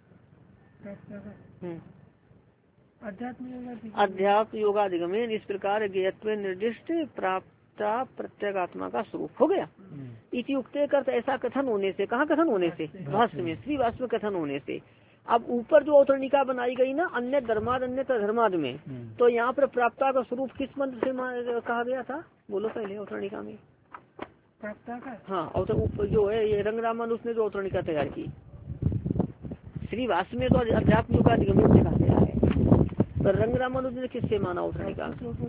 [SPEAKER 2] अध्यात्म योगाधिगमन इस प्रकार ज्ञेयत्व निर्दिष्ट प्राप्ता प्रत्येगात्मा का स्वरूप हो गया। इति उक्ते करते ऐसा कथन होने से, कहाँ कथन होने से? भाष्य में, श्री भाष्य में कथन होने से। अब ऊपर जो अवतरणिका बनाई गई ना अन्य धर्माद अन्य धर्माद में, तो यहाँ पर प्राप्ता का स्वरूप किस मंत्र से कहा गया था? बोलो पहले अवतरणिका में प्राप्ता का। हाँ अवतर जो है ये रंग रामानुज ने जो अवतरणिका तैयार की, श्री भाष्य में तो अध्यात्म योगाधिगमन से कहा गया है, पर रंग रामानुज ने किससे माना अवतरणिका?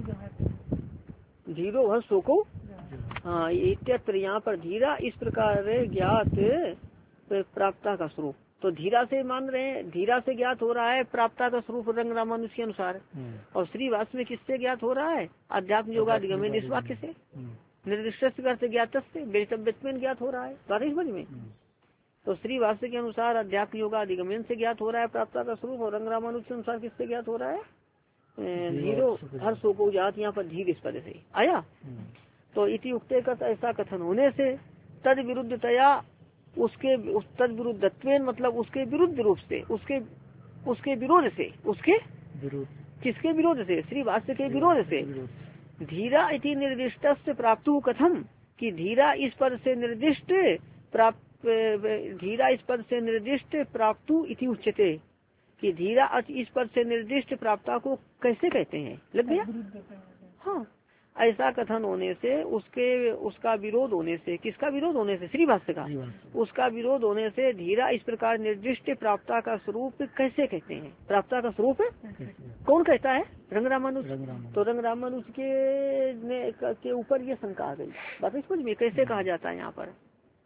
[SPEAKER 2] धीरो हर शोको। हाँ इत्यत्र यहाँ पर धीरा इस प्रकार ज्ञात प्राप्ता का स्वरूप, तो धीरा से मान रहे हैं, धीरा से ज्ञात हो रहा है प्राप्ता का स्वरूप रंग रामानुज के अनुसार। और श्री भाष्य में किससे ज्ञात हो रहा है? अध्यात्म योगाधिगमन इस वाक्य से, निर्दिष्ट करते ज्ञात से वेदितव्यत्वेन ज्ञात हो रहा है। बात समझ में? तो श्री भाष्य के अनुसार अध्यात्म योगाधिगमन से ज्ञात हो रहा है प्राप्ता का स्वरूप, और रंग रामानुज के अनुसार किससे ज्ञात हो रहा है? धीरो हर शोको जात, यहाँ पर धीर इस पद से आया। तो इति उक्ते का ऐसा कथन होने से तद विरुद्धतया, उसके तद विरुद्धत्वेन मतलब उसके विरुद्ध रूप से, उसके उसके विरोध से, उसके किसके विरोध से? श्री भाष्य के विरोध से। धीरा इति निर्दिष्ट प्राप्त कथम, कि धीरा इस पद से निर्दिष्ट प्राप्त, धीरा इस पद से निर्दिष्ट प्राप्त इति उच्यते, कि धीरा इस पद से निर्दिष्ट प्राप्ता को कैसे कहते हैं? लग गया? हाँ ऐसा कथन होने से, उसके उसका विरोध होने से, किसका विरोध होने से? श्री भाष्य का। उसका विरोध होने से धीरा इस प्रकार निर्दिष्ट प्राप्ता का स्वरूप कैसे कहते हैं? प्राप्ता का स्वरूप कौन कहता है? रंग रामानुज। तो रंग रामानुज के के ऊपर ये शंका आ गई। बात समझ में? कैसे कहा जाता है यहाँ पर?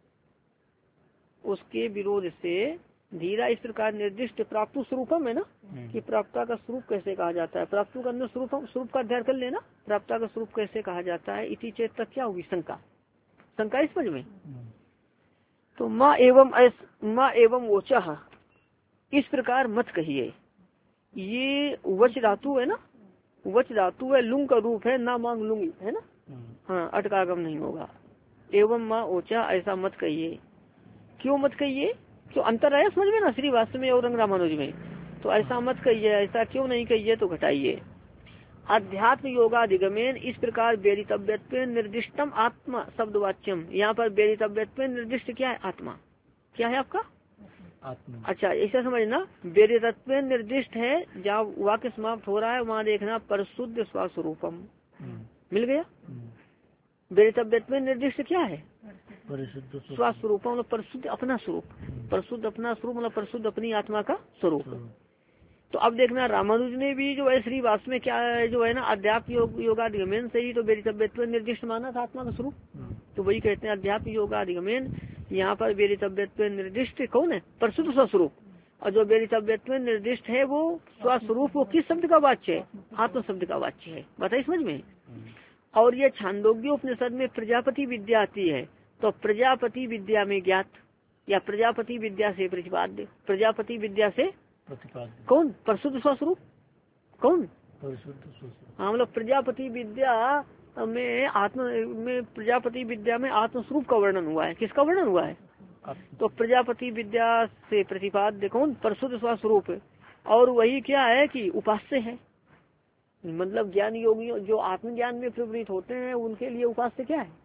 [SPEAKER 2] उसके विरोध से धीरा इस प्रकार निर्दिष्ट प्राप्त स्वरूपम है ना, कि प्राप्ता का स्वरूप कैसे कहा जाता है? प्राप्त का अन्य स्वरूपम, स्वरूप का अध्ययन कर लेना, प्राप्ता का स्वरूप कैसे कहा जाता है? इति चेत तक क्या होगी? शंका। शंका इस समझ में? तो माँ एवं माँ एवं ओचा, इस प्रकार मत कहिए। ये वच धातु है ना, वच धातु है, लुंग का रूप है, ना मांग लुंगी है ना। हाँ अटकागम नहीं होगा। एवं माँ ओचा ऐसा मत कहिए। क्यों मत कहिए? तो अंतर आया समझ में ना श्री भाष्य में और रंग रामानुज में? तो ऐसा मत कहिए, ऐसा क्यों नहीं कहिए? तो घटाइए। अध्यात्म योगाधिगमन इस प्रकार वेदितव्यत्व निर्दिष्टम आत्मा शब्द वाच्यम, यहाँ पर वेदितव्यत्व निर्दिष्ट क्या है? आत्मा। क्या है आपका? आत्मा। अच्छा ऐसा समझना, वेदितत्व निर्दिष्ट है, जहाँ वाक्य समाप्त हो रहा है वहाँ देखना परशुद्ध स्वस्वरूपम। मिल गया? वेदितव्यत्व निर्दिष्ट क्या है? स्वस्वरूप मतलब परिशुद्ध अपना स्वरूप, परिशुद्ध अपना स्वरूप मतलब परिशुद्ध अपनी आत्मा का स्वरूप। तो अब देखना रामानुज ने भी जो है श्री भाष्य में क्या जो है ना अध्यात्म योग योगाधिगमन से ही तो वेदितव्यत्व निर्दिष्ट माना था आत्मा का स्वरूप। तो वही कहते हैं अध्यात्म योगाधिगमन, यहाँ पर वेदितव्यत्व निर्दिष्ट कौन है? परिशुद्ध स्वस्वरूप। और जो वेदितव्यत्व निर्दिष्ट है वो स्वस्वरूप, वो किस शब्द का वाच्य है? आत्म शब्द का वाच्य है। बताइए समझ में? और ये छांदोग्य उपनिषद में प्रजापति विद्या आती है, तो प्रजापति विद्या में ज्ञात या प्रजापति विद्या से प्रतिपाद्य, प्रजापति विद्या से कौन? परिशुद्ध स्वस्वरूप। कौन? परिशुद्ध स्वस्वरूप। हाँ मतलब प्रजापति विद्या में आत्म में प्रजापति विद्या में आत्मस्वरूप का वर्णन हुआ है। किसका वर्णन हुआ है? तो प्रजापति विद्या से प्रतिपाद्य कौन? परशुद्ध स्वस्वरूप। और वही क्या है कि उपास्य है, मतलब ज्ञान योगियों जो आत्मज्ञान में प्रवृत्त होते हैं उनके लिए उपास्य क्या है?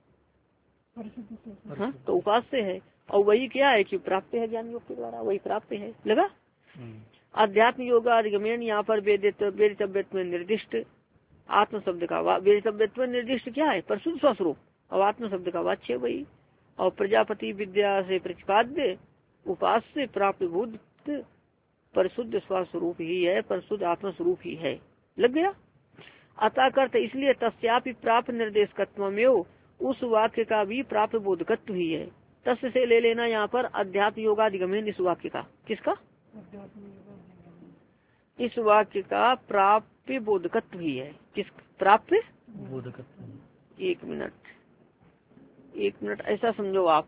[SPEAKER 2] हाँ, तो उपास्य है। और वही क्या है कि प्राप्त है, ज्ञान योग के द्वारा वही प्राप्त है। लगा? अध्यात्म योग अधिगमन यहाँ पर वेदितव्यत्व में निर्दिष्ट आत्म शब्द का वेदितव्यत्व निर्दिष्ट क्या है? परशुद्ध स्वस्वरूप। और आत्म शब्द का वाच्य वही। और प्रजापति विद्या से प्रतिपाद्य उपास्य प्राप्त भूत परशुद्ध स्वस्वरूप ही है, परशुद्ध आत्म स्वरूप ही है। लग गया? अतः करते इसलिए तस्यापि प्राप्त निर्देशकत्व में उस वाक्य का भी प्राप्त बोधकत्व ही है। तस् से ले लेना यहाँ पर अध्यात्म योगाधिगमन इस वाक्य का। किसका? इस वाक्य का प्राप्त बोधकत्व ही है। किस प्राप्त बोधकत्व? एक मिनट एक मिनट ऐसा समझो आप।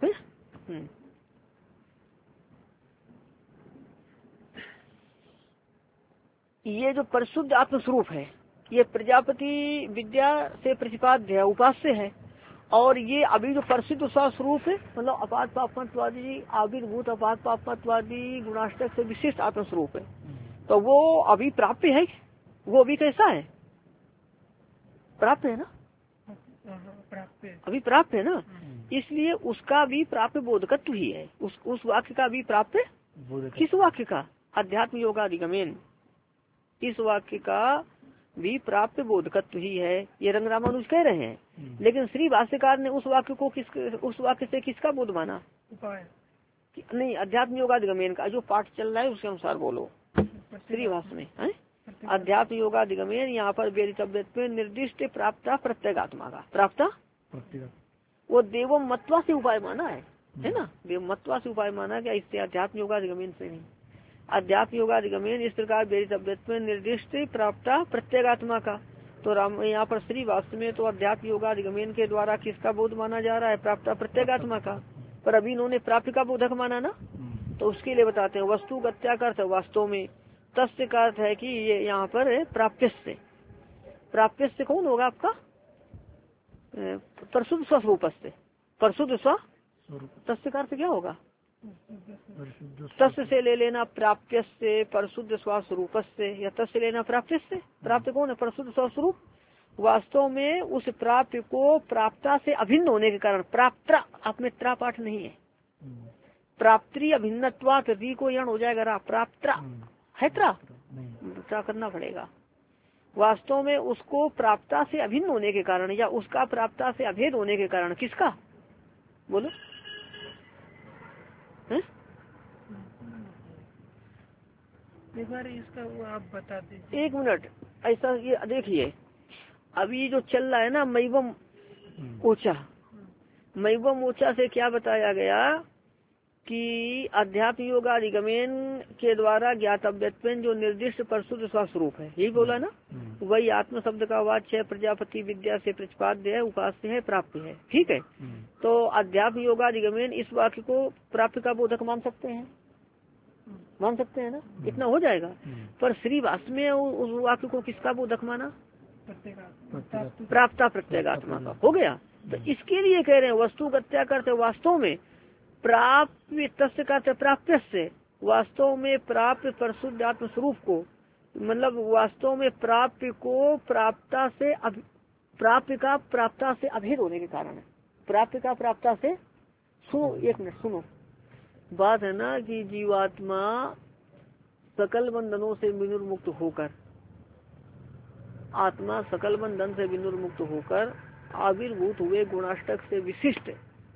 [SPEAKER 2] ये जो परिशुद्ध आत्मस्वरूप है ये प्रजापति विद्या से प्रतिपाद्य है, उपास्य है। और ये अभी जो परिशुद्ध स्वस्वरूप है मतलब अपात पापमत्वादी आविर्भूत अपात पापमत्वादी गुणाष्टक से विशिष्ट आत्मस्वरूप है, तो वो अभी प्राप्त है। वो अभी कैसा है? प्राप्त है ना?
[SPEAKER 1] प्राप्त
[SPEAKER 2] अभी प्राप्त है ना, इसलिए उसका भी प्राप्त बोधकत्व ही है। उस उस वाक्य का भी प्राप्त किस वाक्य का? अध्यात्म योगाधिगमन इस वाक्य का भी प्राप्त बोधकत्व ही है। ये रंग रामानुज कह रहे हैं। लेकिन श्री भाष्यकार ने उस वाक्य को किस उस वाक्य से किसका बोध माना? नहीं, अध्यात्म योगाधिगमन का जो पाठ चल रहा है उसके अनुसार बोलो। श्री भाष्य में है अध्यात्म योगाधिगमन यहाँ पर वेदितव्यत्व में निर्दिष्ट प्राप्त प्रत्यगात्मा का प्राप्त वो देवम मत्वा से उपाय माना है, है ना? देव मत्वा से उपाय माना गया, इससे अध्यात्म योगाधिगमन से नहीं। अध्यात्म योगाधिगमन इस प्रकार वेदितव्यत्व में निर्दिष्ट प्राप्त प्रत्यगात्मा का। तो राम यहाँ पर श्री वास्तव में तो अध्यात्म योगाधिगमन के द्वारा किसका बोध माना जा रहा है? प्राप्त प्रत्यगात्मा का। पर अभी इन्होंने प्राप्त का बोधक माना ना, तो उसके लिए बताते हैं वस्तु गत्या का अर्थ वास्तव में तस्य का अर्थ है कि ये यहाँ पर प्राप्य से प्राप्य से कौन होगा आपका? परशुद्ध स्वस्वरूप से परशुद्ध स्व तस्य का अर्थ क्या होगा? तस्य से ले लेना प्राप्य से परशुद्ध स्वस्वरूप से, या तस्य लेना प्राप्य से। प्राप्त कौन है? परशुद्ध स्वस्वरूप। वास्तव में उस प्राप्त को प्राप्ता से अभिन्न होने के कारण प्राप्त आप में त्रा पाठ नहीं है, प्राप्ति अभिन्नत्वात् री को यण हो जाएगा रा, प्राप्त है त्रा त्रा करना पड़ेगा। वास्तव में उसको प्राप्ता से अभिन्न होने के कारण या उसका प्राप्ता से अभेद होने के कारण किसका बोलो है?
[SPEAKER 1] एक बार इसका वो आप बता दीजिए।
[SPEAKER 2] एक मिनट ऐसा ये देखिए अभी जो चल रहा है ना मैवम ऊंचा मैवम ऊंचा से क्या बताया गया कि अध्यात्म योगाधिगमन के द्वारा ज्ञातव्यत्व जो निर्दिष्ट परशुद्ध स्वस्वरूप है, यही बोला ना? वही आत्म शब्द का वाच्य प्रजापति विद्या से प्रतिपाद्य है, उपास्य है, प्राप्त है। ठीक है, तो अध्यात्म योगाधिगमन इस वाक्य को प्राप्त का बोधक मान सकते हैं, मान सकते हैं ना? इतना हो जाएगा। पर श्री भाष्य में उस वाक्य को किसका बोधक माना? प्राप्ता प्रत्यगात्मा का। हो गया। तो इसके लिए कह रहे हैं वस्तु गत्या करते वास्तव में प्राप्त तस्य करते प्राप्त से वास्तव में प्राप्त परिशुद्ध आत्म स्वरूप को मतलब वास्तव में प्राप्त को प्राप्ता से प्राप्त का प्राप्ता से अभेद होने के कारण है। प्राप्त का प्राप्ता से सुनो एक मिनट सुनो बात है ना कि जीवात्मा सकल बंधनों से विनिर्मुक्त होकर आत्मा सकल बंधन से विनिर्मुक्त होकर आविर्भूत हुए गुणाष्टक से विशिष्ट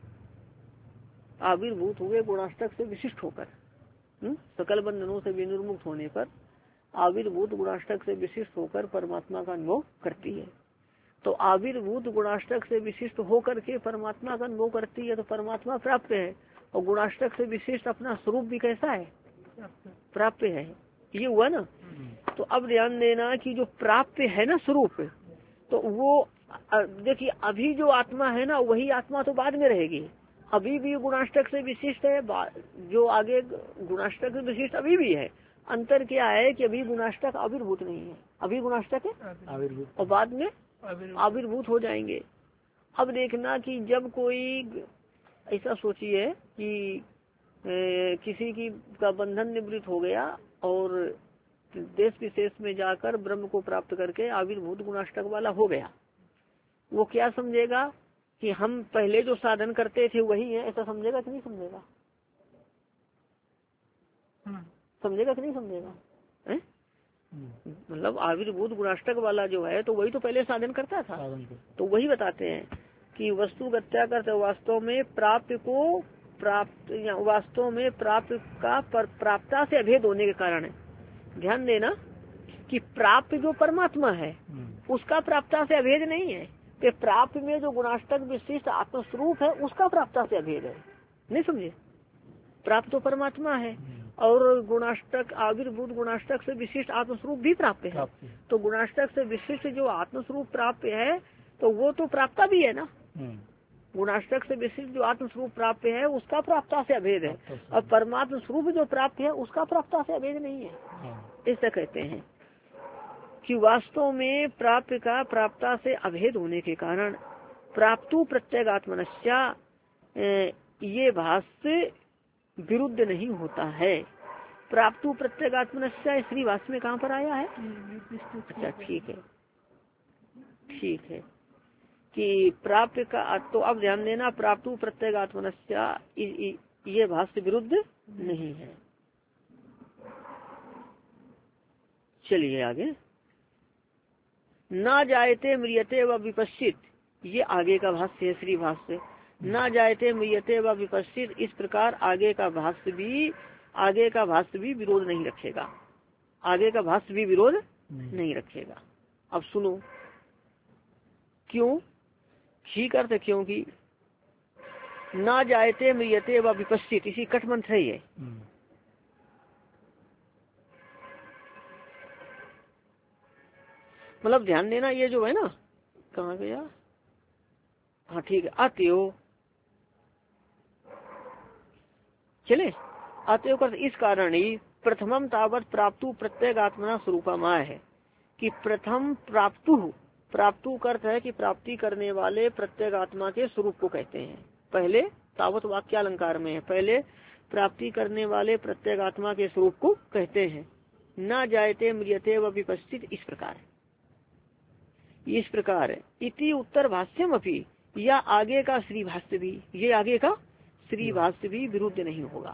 [SPEAKER 2] आविर्भूत हुए गुणाष्टक से विशिष्ट होकर हुँ? सकल बंधनों से विनिर्मुक्त होने पर आविर्भूत गुणाष्टक से विशिष्ट होकर परमात्मा का अनुभव करती है। तो आविर्भूत गुणाष्टक से विशिष्ट होकर के परमात्मा का अनुभव करती है तो परमात्मा प्राप्त है, और गुणाष्टक से विशिष्ट अपना स्वरूप भी कैसा है? प्राप्त है। ये हुआ ना? तो अब ध्यान देना कि जो प्राप्त है ना स्वरूप, तो वो देखिए अभी जो आत्मा है ना वही आत्मा तो बाद में रहेगी। अभी भी गुणाष्टक से विशिष्ट है, जो आगे गुणाष्टक से विशिष्ट अभी भी है। अंतर क्या है कि अभी गुणाष्टक आविर्भूत नहीं है, अभी गुणाष्टक है आविर्भूत और बाद में आविर्भूत हो जाएंगे। अब देखना कि जब कोई ऐसा सोचिए कि ए, किसी की का बंधन निवृत्त हो गया और देश विशेष में जाकर ब्रह्म को प्राप्त करके आविर्भूत गुणाष्टक वाला हो गया, वो क्या समझेगा कि हम पहले जो साधन करते थे वही है, ऐसा समझेगा कि नहीं समझेगा? समझेगा कि नहीं समझेगा? मतलब आविर्भूत गुणाष्टक वाला जो है तो वही तो पहले साधन करता था। तो वही बताते हैं कि वस्तुगत्या करते वास्तव में प्राप्त को प्राप्त वास्तव में प्राप्त का पर, प्राप्ता से अभेद होने के कारण, ध्यान देना कि प्राप्त जो परमात्मा है उसका प्राप्ता से अभेद नहीं है, कि प्राप्त में जो गुणाष्टक विशिष्ट आत्मस्वरूप है उसका प्राप्ता से अभेद है। नहीं समझे? प्राप्त तो परमात्मा है और गुणाष्टक आविर्भूत गुणाष्टक से विशिष्ट आत्मस्वरूप भी प्राप्त है। तो गुणाष्टक से विशिष्ट जो आत्मस्वरूप प्राप्त है तो वो तो प्राप्ता भी है ना। गुणाष्टक से विशिष्ट जो आत्मस्वरूप प्राप्त है उसका प्राप्ता से अभेद है, और परमात्मा स्वरूप जो प्राप्त है उसका प्राप्ता से अभेद नहीं है। ऐसा कहते हैं कि वास्तव में प्राप्त का प्राप्ता से अभेद होने के कारण प्राप्तु प्रत्यगात्मनश्चा ये भाष्य विरुद्ध नहीं होता है। प्राप्तु प्रत्यगात्मनश्चा श्री भाष्य में कहाँ पर आया है? अच्छा ठीक है, ठीक है कि प्राप्त का, तो अब ध्यान देना प्राप्तु प्रत्यगात्मनश्चा ये भाष्य विरुद्ध नहीं है। चलिए आगे, ना जायते म्रियते व विपश्चित, ये आगे का भाष्य है श्री भाष्य। ना जायते म्रियते व विपश्चित, इस प्रकार आगे का भाष्य भी आगे का भाष्य भी विरोध नहीं रखेगा। आगे का भाष्य भी विरोध नहीं, नहीं रखेगा। अब सुनो क्यों? ठीक अर्थ क्योंकि ना जायते म्रियते व विपश्चित इसी कटमंत्र है ये। मतलब ध्यान देना ये जो है ना, कहाँ गया? हाँ ठीक है, अतएव चले अतएव कर इस कारण ही प्रथमम तावत प्राप्तु प्रत्यगात्मना स्वरूपमाय है कि प्रथम प्राप्तु प्राप्तु का अर्थ है कि प्राप्ति करने वाले प्रत्यगात्मा के स्वरूप को कहते हैं। पहले तावत वाक्यालंकार में है, पहले प्राप्ति करने वाले प्रत्यगात्मा के स्वरूप को कहते हैं। न जायते म्रियते व विपश्चित, इस प्रकार इस प्रकार इति उत्तर भाष्यम अपि, या आगे का श्री भाष्य भी, ये आगे का श्री भाष्य भी विरुद्ध नहीं होगा।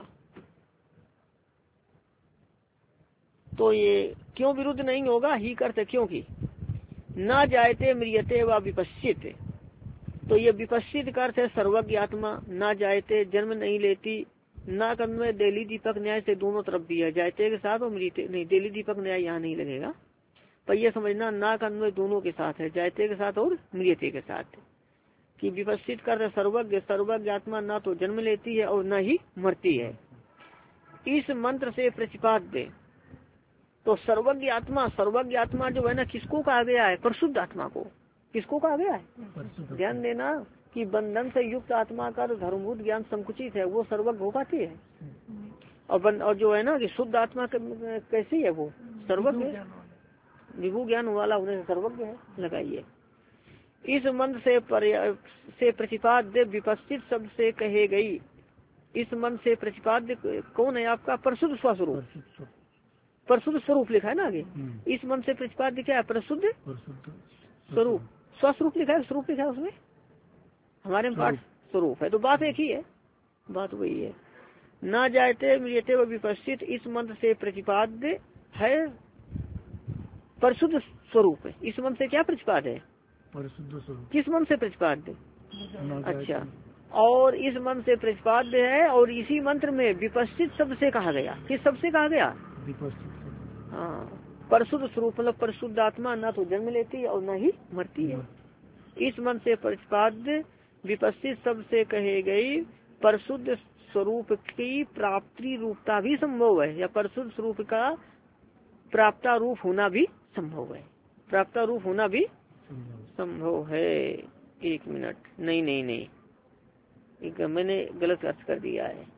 [SPEAKER 2] तो ये क्यों विरुद्ध नहीं होगा? ही करते क्योंकि न जायते म्रियते व विपश्चित, तो ये विपश्चित का अर्थ है सर्वज्ञ आत्मा। न जायते जन्म नहीं लेती, न कन्वय देली दीपक न्याय से दोनों तरफ भी है, जायते के साथ और मृते नहीं, देली दीपक न्याय यहाँ नहीं लगेगा। पर यह समझना ना कन्वय दोनों के साथ है, जायते के साथ और मृते के साथ, कि विपश्चित का अर्थ सर्वज्ञ सर्वज्ञ आत्मा ना तो जन्म लेती है और न ही मरती है। इस मंत्र से प्रतिपाद्य, तो सर्वज्ञ आत्मा सर्वज्ञ आत्मा जो है ना किसको कहा गया है? परिशुद्ध आत्मा को। किसको कहा गया है? ध्यान देना कि बंधन से युक्त आत्मा का धर्मभूत ज्ञान संकुचित है, वो सर्वज्ञ हो पाती है। और बन, और जो है ना कि शुद्ध आत्मा कैसी है? वो सर्वज्ञ है, विभू ज्ञान वाला होने से सर्वज्ञ है। लगाइए, इस मंत्र से से प्रतिपाद्य विपश्चित शब्द से कहे गई। इस मंत्र से प्रतिपाद्य कौन है आपका? परिशुद्ध स्वस्वरूप। परिशुद्ध स्वरूप लिखा है ना आगे। इस मंत्र से प्रतिपाद्य क्या है? परिशुद्ध स्वरूप। स्वस्वरूप लिखा है, स्वरूप लिखा है उसमें, हमारे में पाठ स्वरूप है, तो बात एक ही है, बात वही है। ना जायते म्रियते व विपश्चित, इस मंत्र से प्रतिपाद्य है परिशुद्ध स्वरूप। इस मंत्र से क्या प्रतिपाद्य है? परिशुद्ध स्वरूप। किस मंत्र से प्रतिपाद्य? अच्छा, और इस मंत्र से प्रतिपाद्य है, और इसी मंत्र में विपश्चित शब्द से कहा गया। किस शब्द से कहा गया? हाँ, परिशुद्ध स्वरूप, मतलब परिशुद्ध आत्मा न तो जन्म लेती है और न ही मरती है। इस मंत्र से प्रतिपाद्य विपश्चित शब्द से कहे गई परिशुद्ध स्वरूप की प्राप्ति रूपता भी संभव है, या परिशुद्ध स्वरूप का प्राप्ता रूप होना भी संभव है। प्राप्ता रूप होना भी संभव है। एक मिनट, नहीं नहीं नहीं, एक मैंने गलत अर्थ कर दिया है,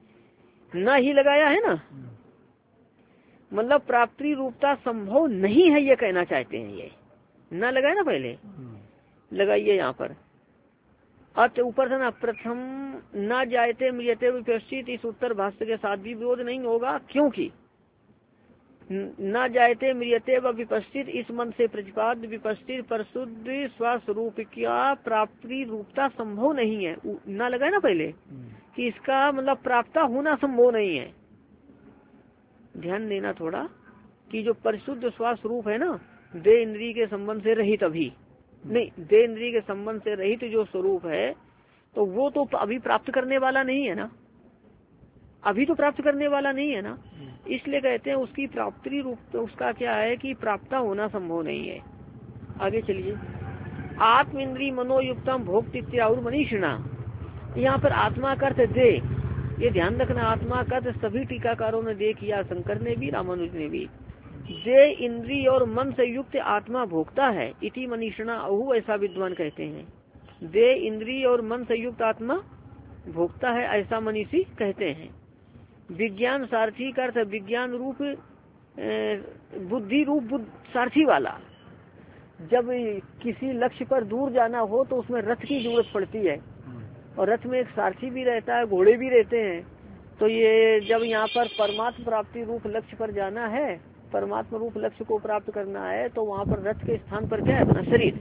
[SPEAKER 2] न ही लगाया है ना, मतलब प्राप्ति रूपता संभव नहीं है ये कहना चाहते हैं। ये ना लगाए ना पहले, लगाइए यहाँ पर। अत ऊपर था ना, प्रथम न जायते मृत्यते विपश्चित, इस उत्तर भाष्य के साथ भी विरोध नहीं होगा, क्योंकि न जायते मृत्यते व विपश्चित इस मन से प्रतिपाद्य विपश्चित परशुद्ध स्वस्वरूप क्या प्राप्ति रूपता संभव नहीं है। ना लगाए ना पहले कि इसका मतलब प्राप्ता होना संभव नहीं है। ध्यान देना थोड़ा कि जो परिशुद्ध स्वस्वरूप है ना, दे इंद्रिय के संबंध से रहित, अभी नहीं, दे इंद्रिय के संबंध से रहित जो स्वरूप है, तो वो तो अभी प्राप्त करने वाला नहीं है ना, अभी तो प्राप्त करने वाला नहीं है ना, इसलिए कहते हैं उसकी प्राप्ति रूप तो उसका क्या है कि प्राप्ता होना संभव नहीं है। आगे चलिए। आत्म इंद्रिय मनोयुक्तम भोक्तित्य और मनीषिणा, यहाँ पर आत्मा का अर्थ दे, ये ध्यान रखना, आत्मा का अर्थ सभी टीकाकारों ने दे किया, शंकर ने भी रामानुज ने भी। दे इंद्रिय और मन से युक्त आत्मा भोगता है, इति मनीषिणा अहु, ऐसा विद्वान कहते हैं। दे इंद्रिय और मन से युक्त आत्मा भोगता है, ऐसा मनीषी कहते हैं। विज्ञान सारथी का अर्थ विज्ञान रूप बुद्धि रूप बुद्ध सारथी वाला। जब किसी लक्ष्य पर दूर जाना हो तो उसमें रथ की जरूरत पड़ती है, और रथ में एक सारथी भी रहता है, घोड़े भी रहते हैं। तो ये जब यहाँ पर परमात्म प्राप्ति रूप लक्ष्य पर जाना है, परमात्मा रूप लक्ष्य को प्राप्त करना है, तो वहाँ पर रथ के स्थान पर क्या है अपना शरीर,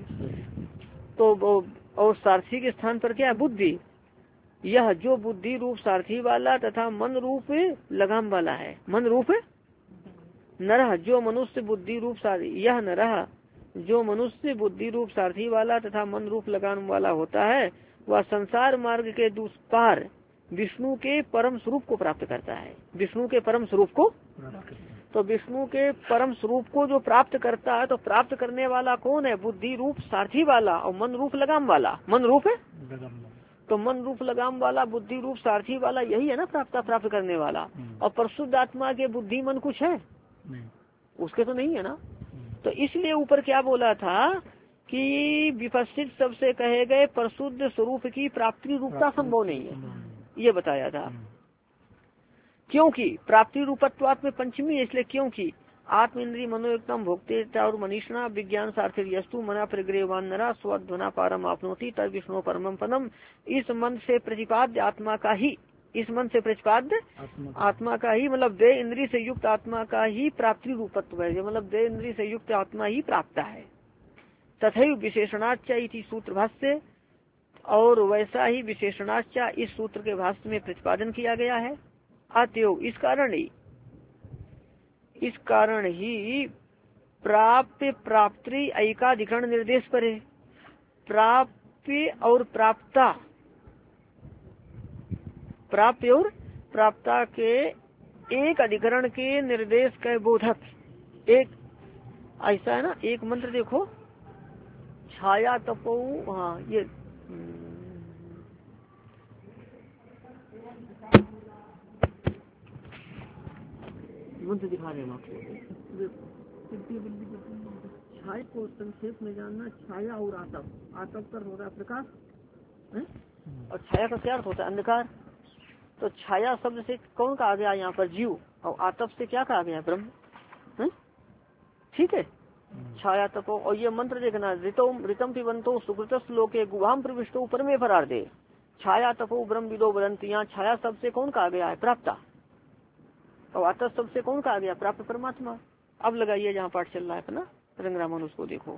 [SPEAKER 2] तो और सारथी के स्थान पर क्या है बुद्धि। यह जो बुद्धि रूप सारथी वाला तथा मन रूप लगाम वाला है, मन रूप नरह जो मनुष्य बुद्धि रूप सारथी, यह नरह जो मनुष्य बुद्धि रूप सारथी वाला तथा मन रूप लगाम वाला होता है, वह संसार मार्ग के दुष्पार विष्णु के परम स्वरूप को प्राप्त करता है। विष्णु के परम स्वरूप को, तो विष्णु के परम स्वरूप को जो प्राप्त करता है, तो प्राप्त करने वाला कौन है, बुद्धि रूप सारथी वाला और मन रूप लगाम वाला। मन रूप है तो मन रूप लगाम वाला, बुद्धि रूप सारथी वाला, यही है ना प्राप्त प्राप्त करने वाला। और परिशुद्ध आत्मा के बुद्धि मन कुछ है उसके तो नहीं है ना। तो इसलिए ऊपर क्या बोला था कि विपश्चित सबसे कहे गए परिशुद्ध स्वरूप की प्राप्ति रूपता संभव नहीं है, ये बताया था। क्योंकि प्राप्ति रूपत्वात् में पंचमी है, इसलिए क्योंकि आत्म इंद्रिय मनोयुक्तम भोक्ते और मनीषणा विज्ञान सार्थक यस्तु मना प्रग्रेवान नरा स्वध्वना पारम आपनोति तद विष्णु परमम पदम। इस मन से प्रतिपाद्य आत्मा का ही, इस मन से प्रतिपाद्य आत्मा का ही मतलब दे इंद्रिय से युक्त आत्मा का ही प्राप्ति रूपत्व है, मतलब दे इंद्रिय से युक्त आत्मा ही प्राप्त है। तथा विशेषणाच इति सूत्र भाष्य, और वैसा ही विशेषणाच इस सूत्र के भाष्य में प्रतिपादन किया गया है। अतएव इस कारण ही इस कारण ही प्राप्य प्राप्ति ऐकाधिकरण निर्देश पर है। प्राप्य और प्राप्ता, प्राप्य और प्राप्ता के एक अधिकरण के निर्देश के बोधक एक, ऐसा है ना। एक मंत्र देखो, छाया तपो, हाँ ये मंत्र दिखा रहे हैं आपको। छाया को संक्षेप में जानना, छाया और आतप, आतप कर होता है प्रकाश है? और छाया का क्या अर्थ होता है, अंधकार। तो छाया शब्द से कौन कहा गया यहाँ पर, जीव, और आतप से क्या कहा गया, ब्रह्म। ठीक है, छाया तपो। और ये मंत्र देखना, ऋतम ऋतम पिबंतो सुकृत श्लोके गुहाम प्रविष्टो परमे फरार्दे छाया तपो ब्रह्म विदो बदंती। यहाँ छाया शब्द से कौन कहा गया है, प्राप्ता, और आतप शब्द से कौन कहा गया, प्राप्त परमात्मा। अब लगाइए जहाँ पाठ चल रहा है अपना रंगरामन, उसको देखो।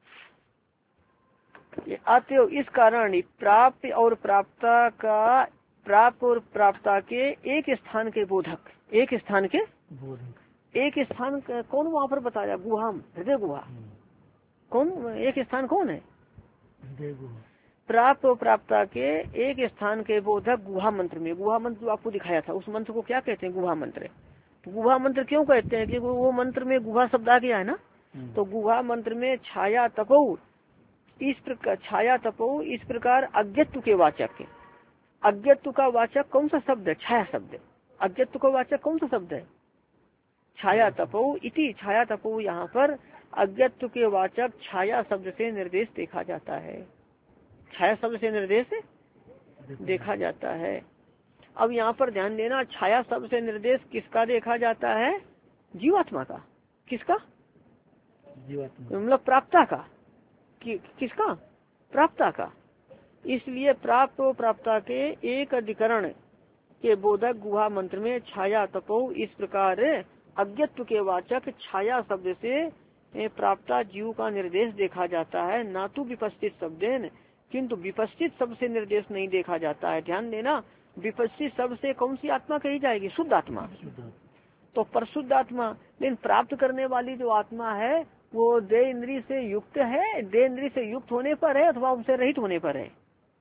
[SPEAKER 2] अतएव इस कारण प्राप्त और प्राप्ता का, प्राप्त और प्राप्ता के एक स्थान के बोधक, एक स्थान के बोधक, एक स्थान कौन वहाँ पर बताया, गुहाम, हृदय गुहा। कौन एक स्थान कौन है, हृदय गुहा। प्राप्त और प्राप्ता के एक स्थान के बोधक गुहा मंत्र में। गुहा मंत्र जो आपको दिखाया था, उस मंत्र को क्या कहते हैं, गुहा मंत्र। गुहा मंत्र क्यों कहते हैं, क्योंकि वो मंत्र में गुहा शब्द आ गया है ना। तो गुहा मंत्र में छाया तपो, इस प्रकार छाया तपो इस प्रकार अज्ञत्व के वाचक, अज्ञत्व का वाचक कौन सा शब्द है, छाया शब्द। अज्ञत्व का वाचक कौन सा शब्द है, छाया तपो इति। छाया तपो यहाँ पर अज्ञत्व के वाचक छाया शब्द से निर्देश देखा जाता है, छाया शब्द से निर्देश देखा जाता है। अब यहाँ पर ध्यान देना, छाया शब्द से निर्देश किसका देखा जाता है, जीवात्मा का। किसका, जीवात्मा, मतलब प्राप्ता का। कि, किसका? प्राप्ता का। इसलिए प्राप्त और प्राप्ता के एक अधिकरण के बोधक गुहा मंत्र में छाया तपो इस प्रकार अज्ञत्व के वाचक छाया शब्द से प्राप्ता जीव का निर्देश देखा जाता है, ना तो विपस्थित शब्देन, किंतु विपस्थित शब्द से निर्देश नहीं देखा जाता है। ध्यान देना, विपस्थित शब्द से कौन सी आत्मा कही जाएगी? शुद्ध आत्मा। तो परशुद्ध आत्मा, लेकिन प्राप्त करने वाली जो आत्मा है वो देह इंद्री से युक्त है, देह इंद्री से युक्त होने पर है अथवा उनसे रहित होने पर है?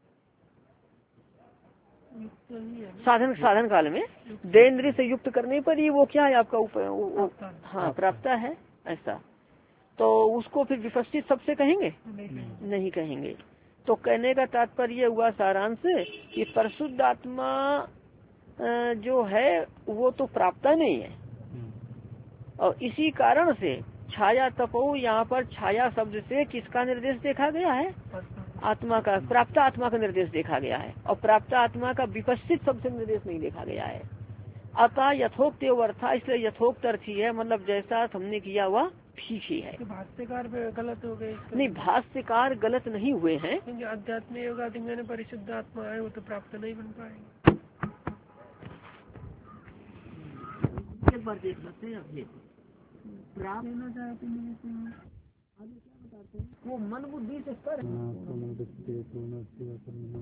[SPEAKER 2] साधन साधन काल में देह इंद्री से युक्त करने पर ही वो क्या है आपका ऊपर? हाँ, प्राप्त है ऐसा। तो उसको फिर विपस्थित शब्द से कहेंगे? नहीं कहेंगे। तो कहने का तात्पर्य हुआ सारांश कि परशुद्ध आत्मा जो है वो तो प्राप्त नहीं है, और इसी कारण से छाया तपो यहाँ पर छाया शब्द से किसका निर्देश देखा गया है? आत्मा का, प्राप्त आत्मा का निर्देश देखा गया है, और प्राप्त आत्मा का विपस्थित शब्द से निर्देश नहीं देखा गया है। अतः यथोक्त अर्था, इसलिए यथोक्त अर्थ ही है, मतलब जैसा हमने किया हुआ ठीक ही है।
[SPEAKER 1] भाष्यकार गलत हो गए?
[SPEAKER 2] नहीं, भाष्यकार गलत नहीं हुए हैं,
[SPEAKER 1] क्योंकि अध्यात्म योगादि में परिशुद्ध आत्मा है वो तो प्राप्त नहीं बन पाएंगे।
[SPEAKER 2] एक बार देख सकते हैं अभी प्राप्त होना चाहते हैं आगे क्या बताते हैं? वो मन बुद्धि से पर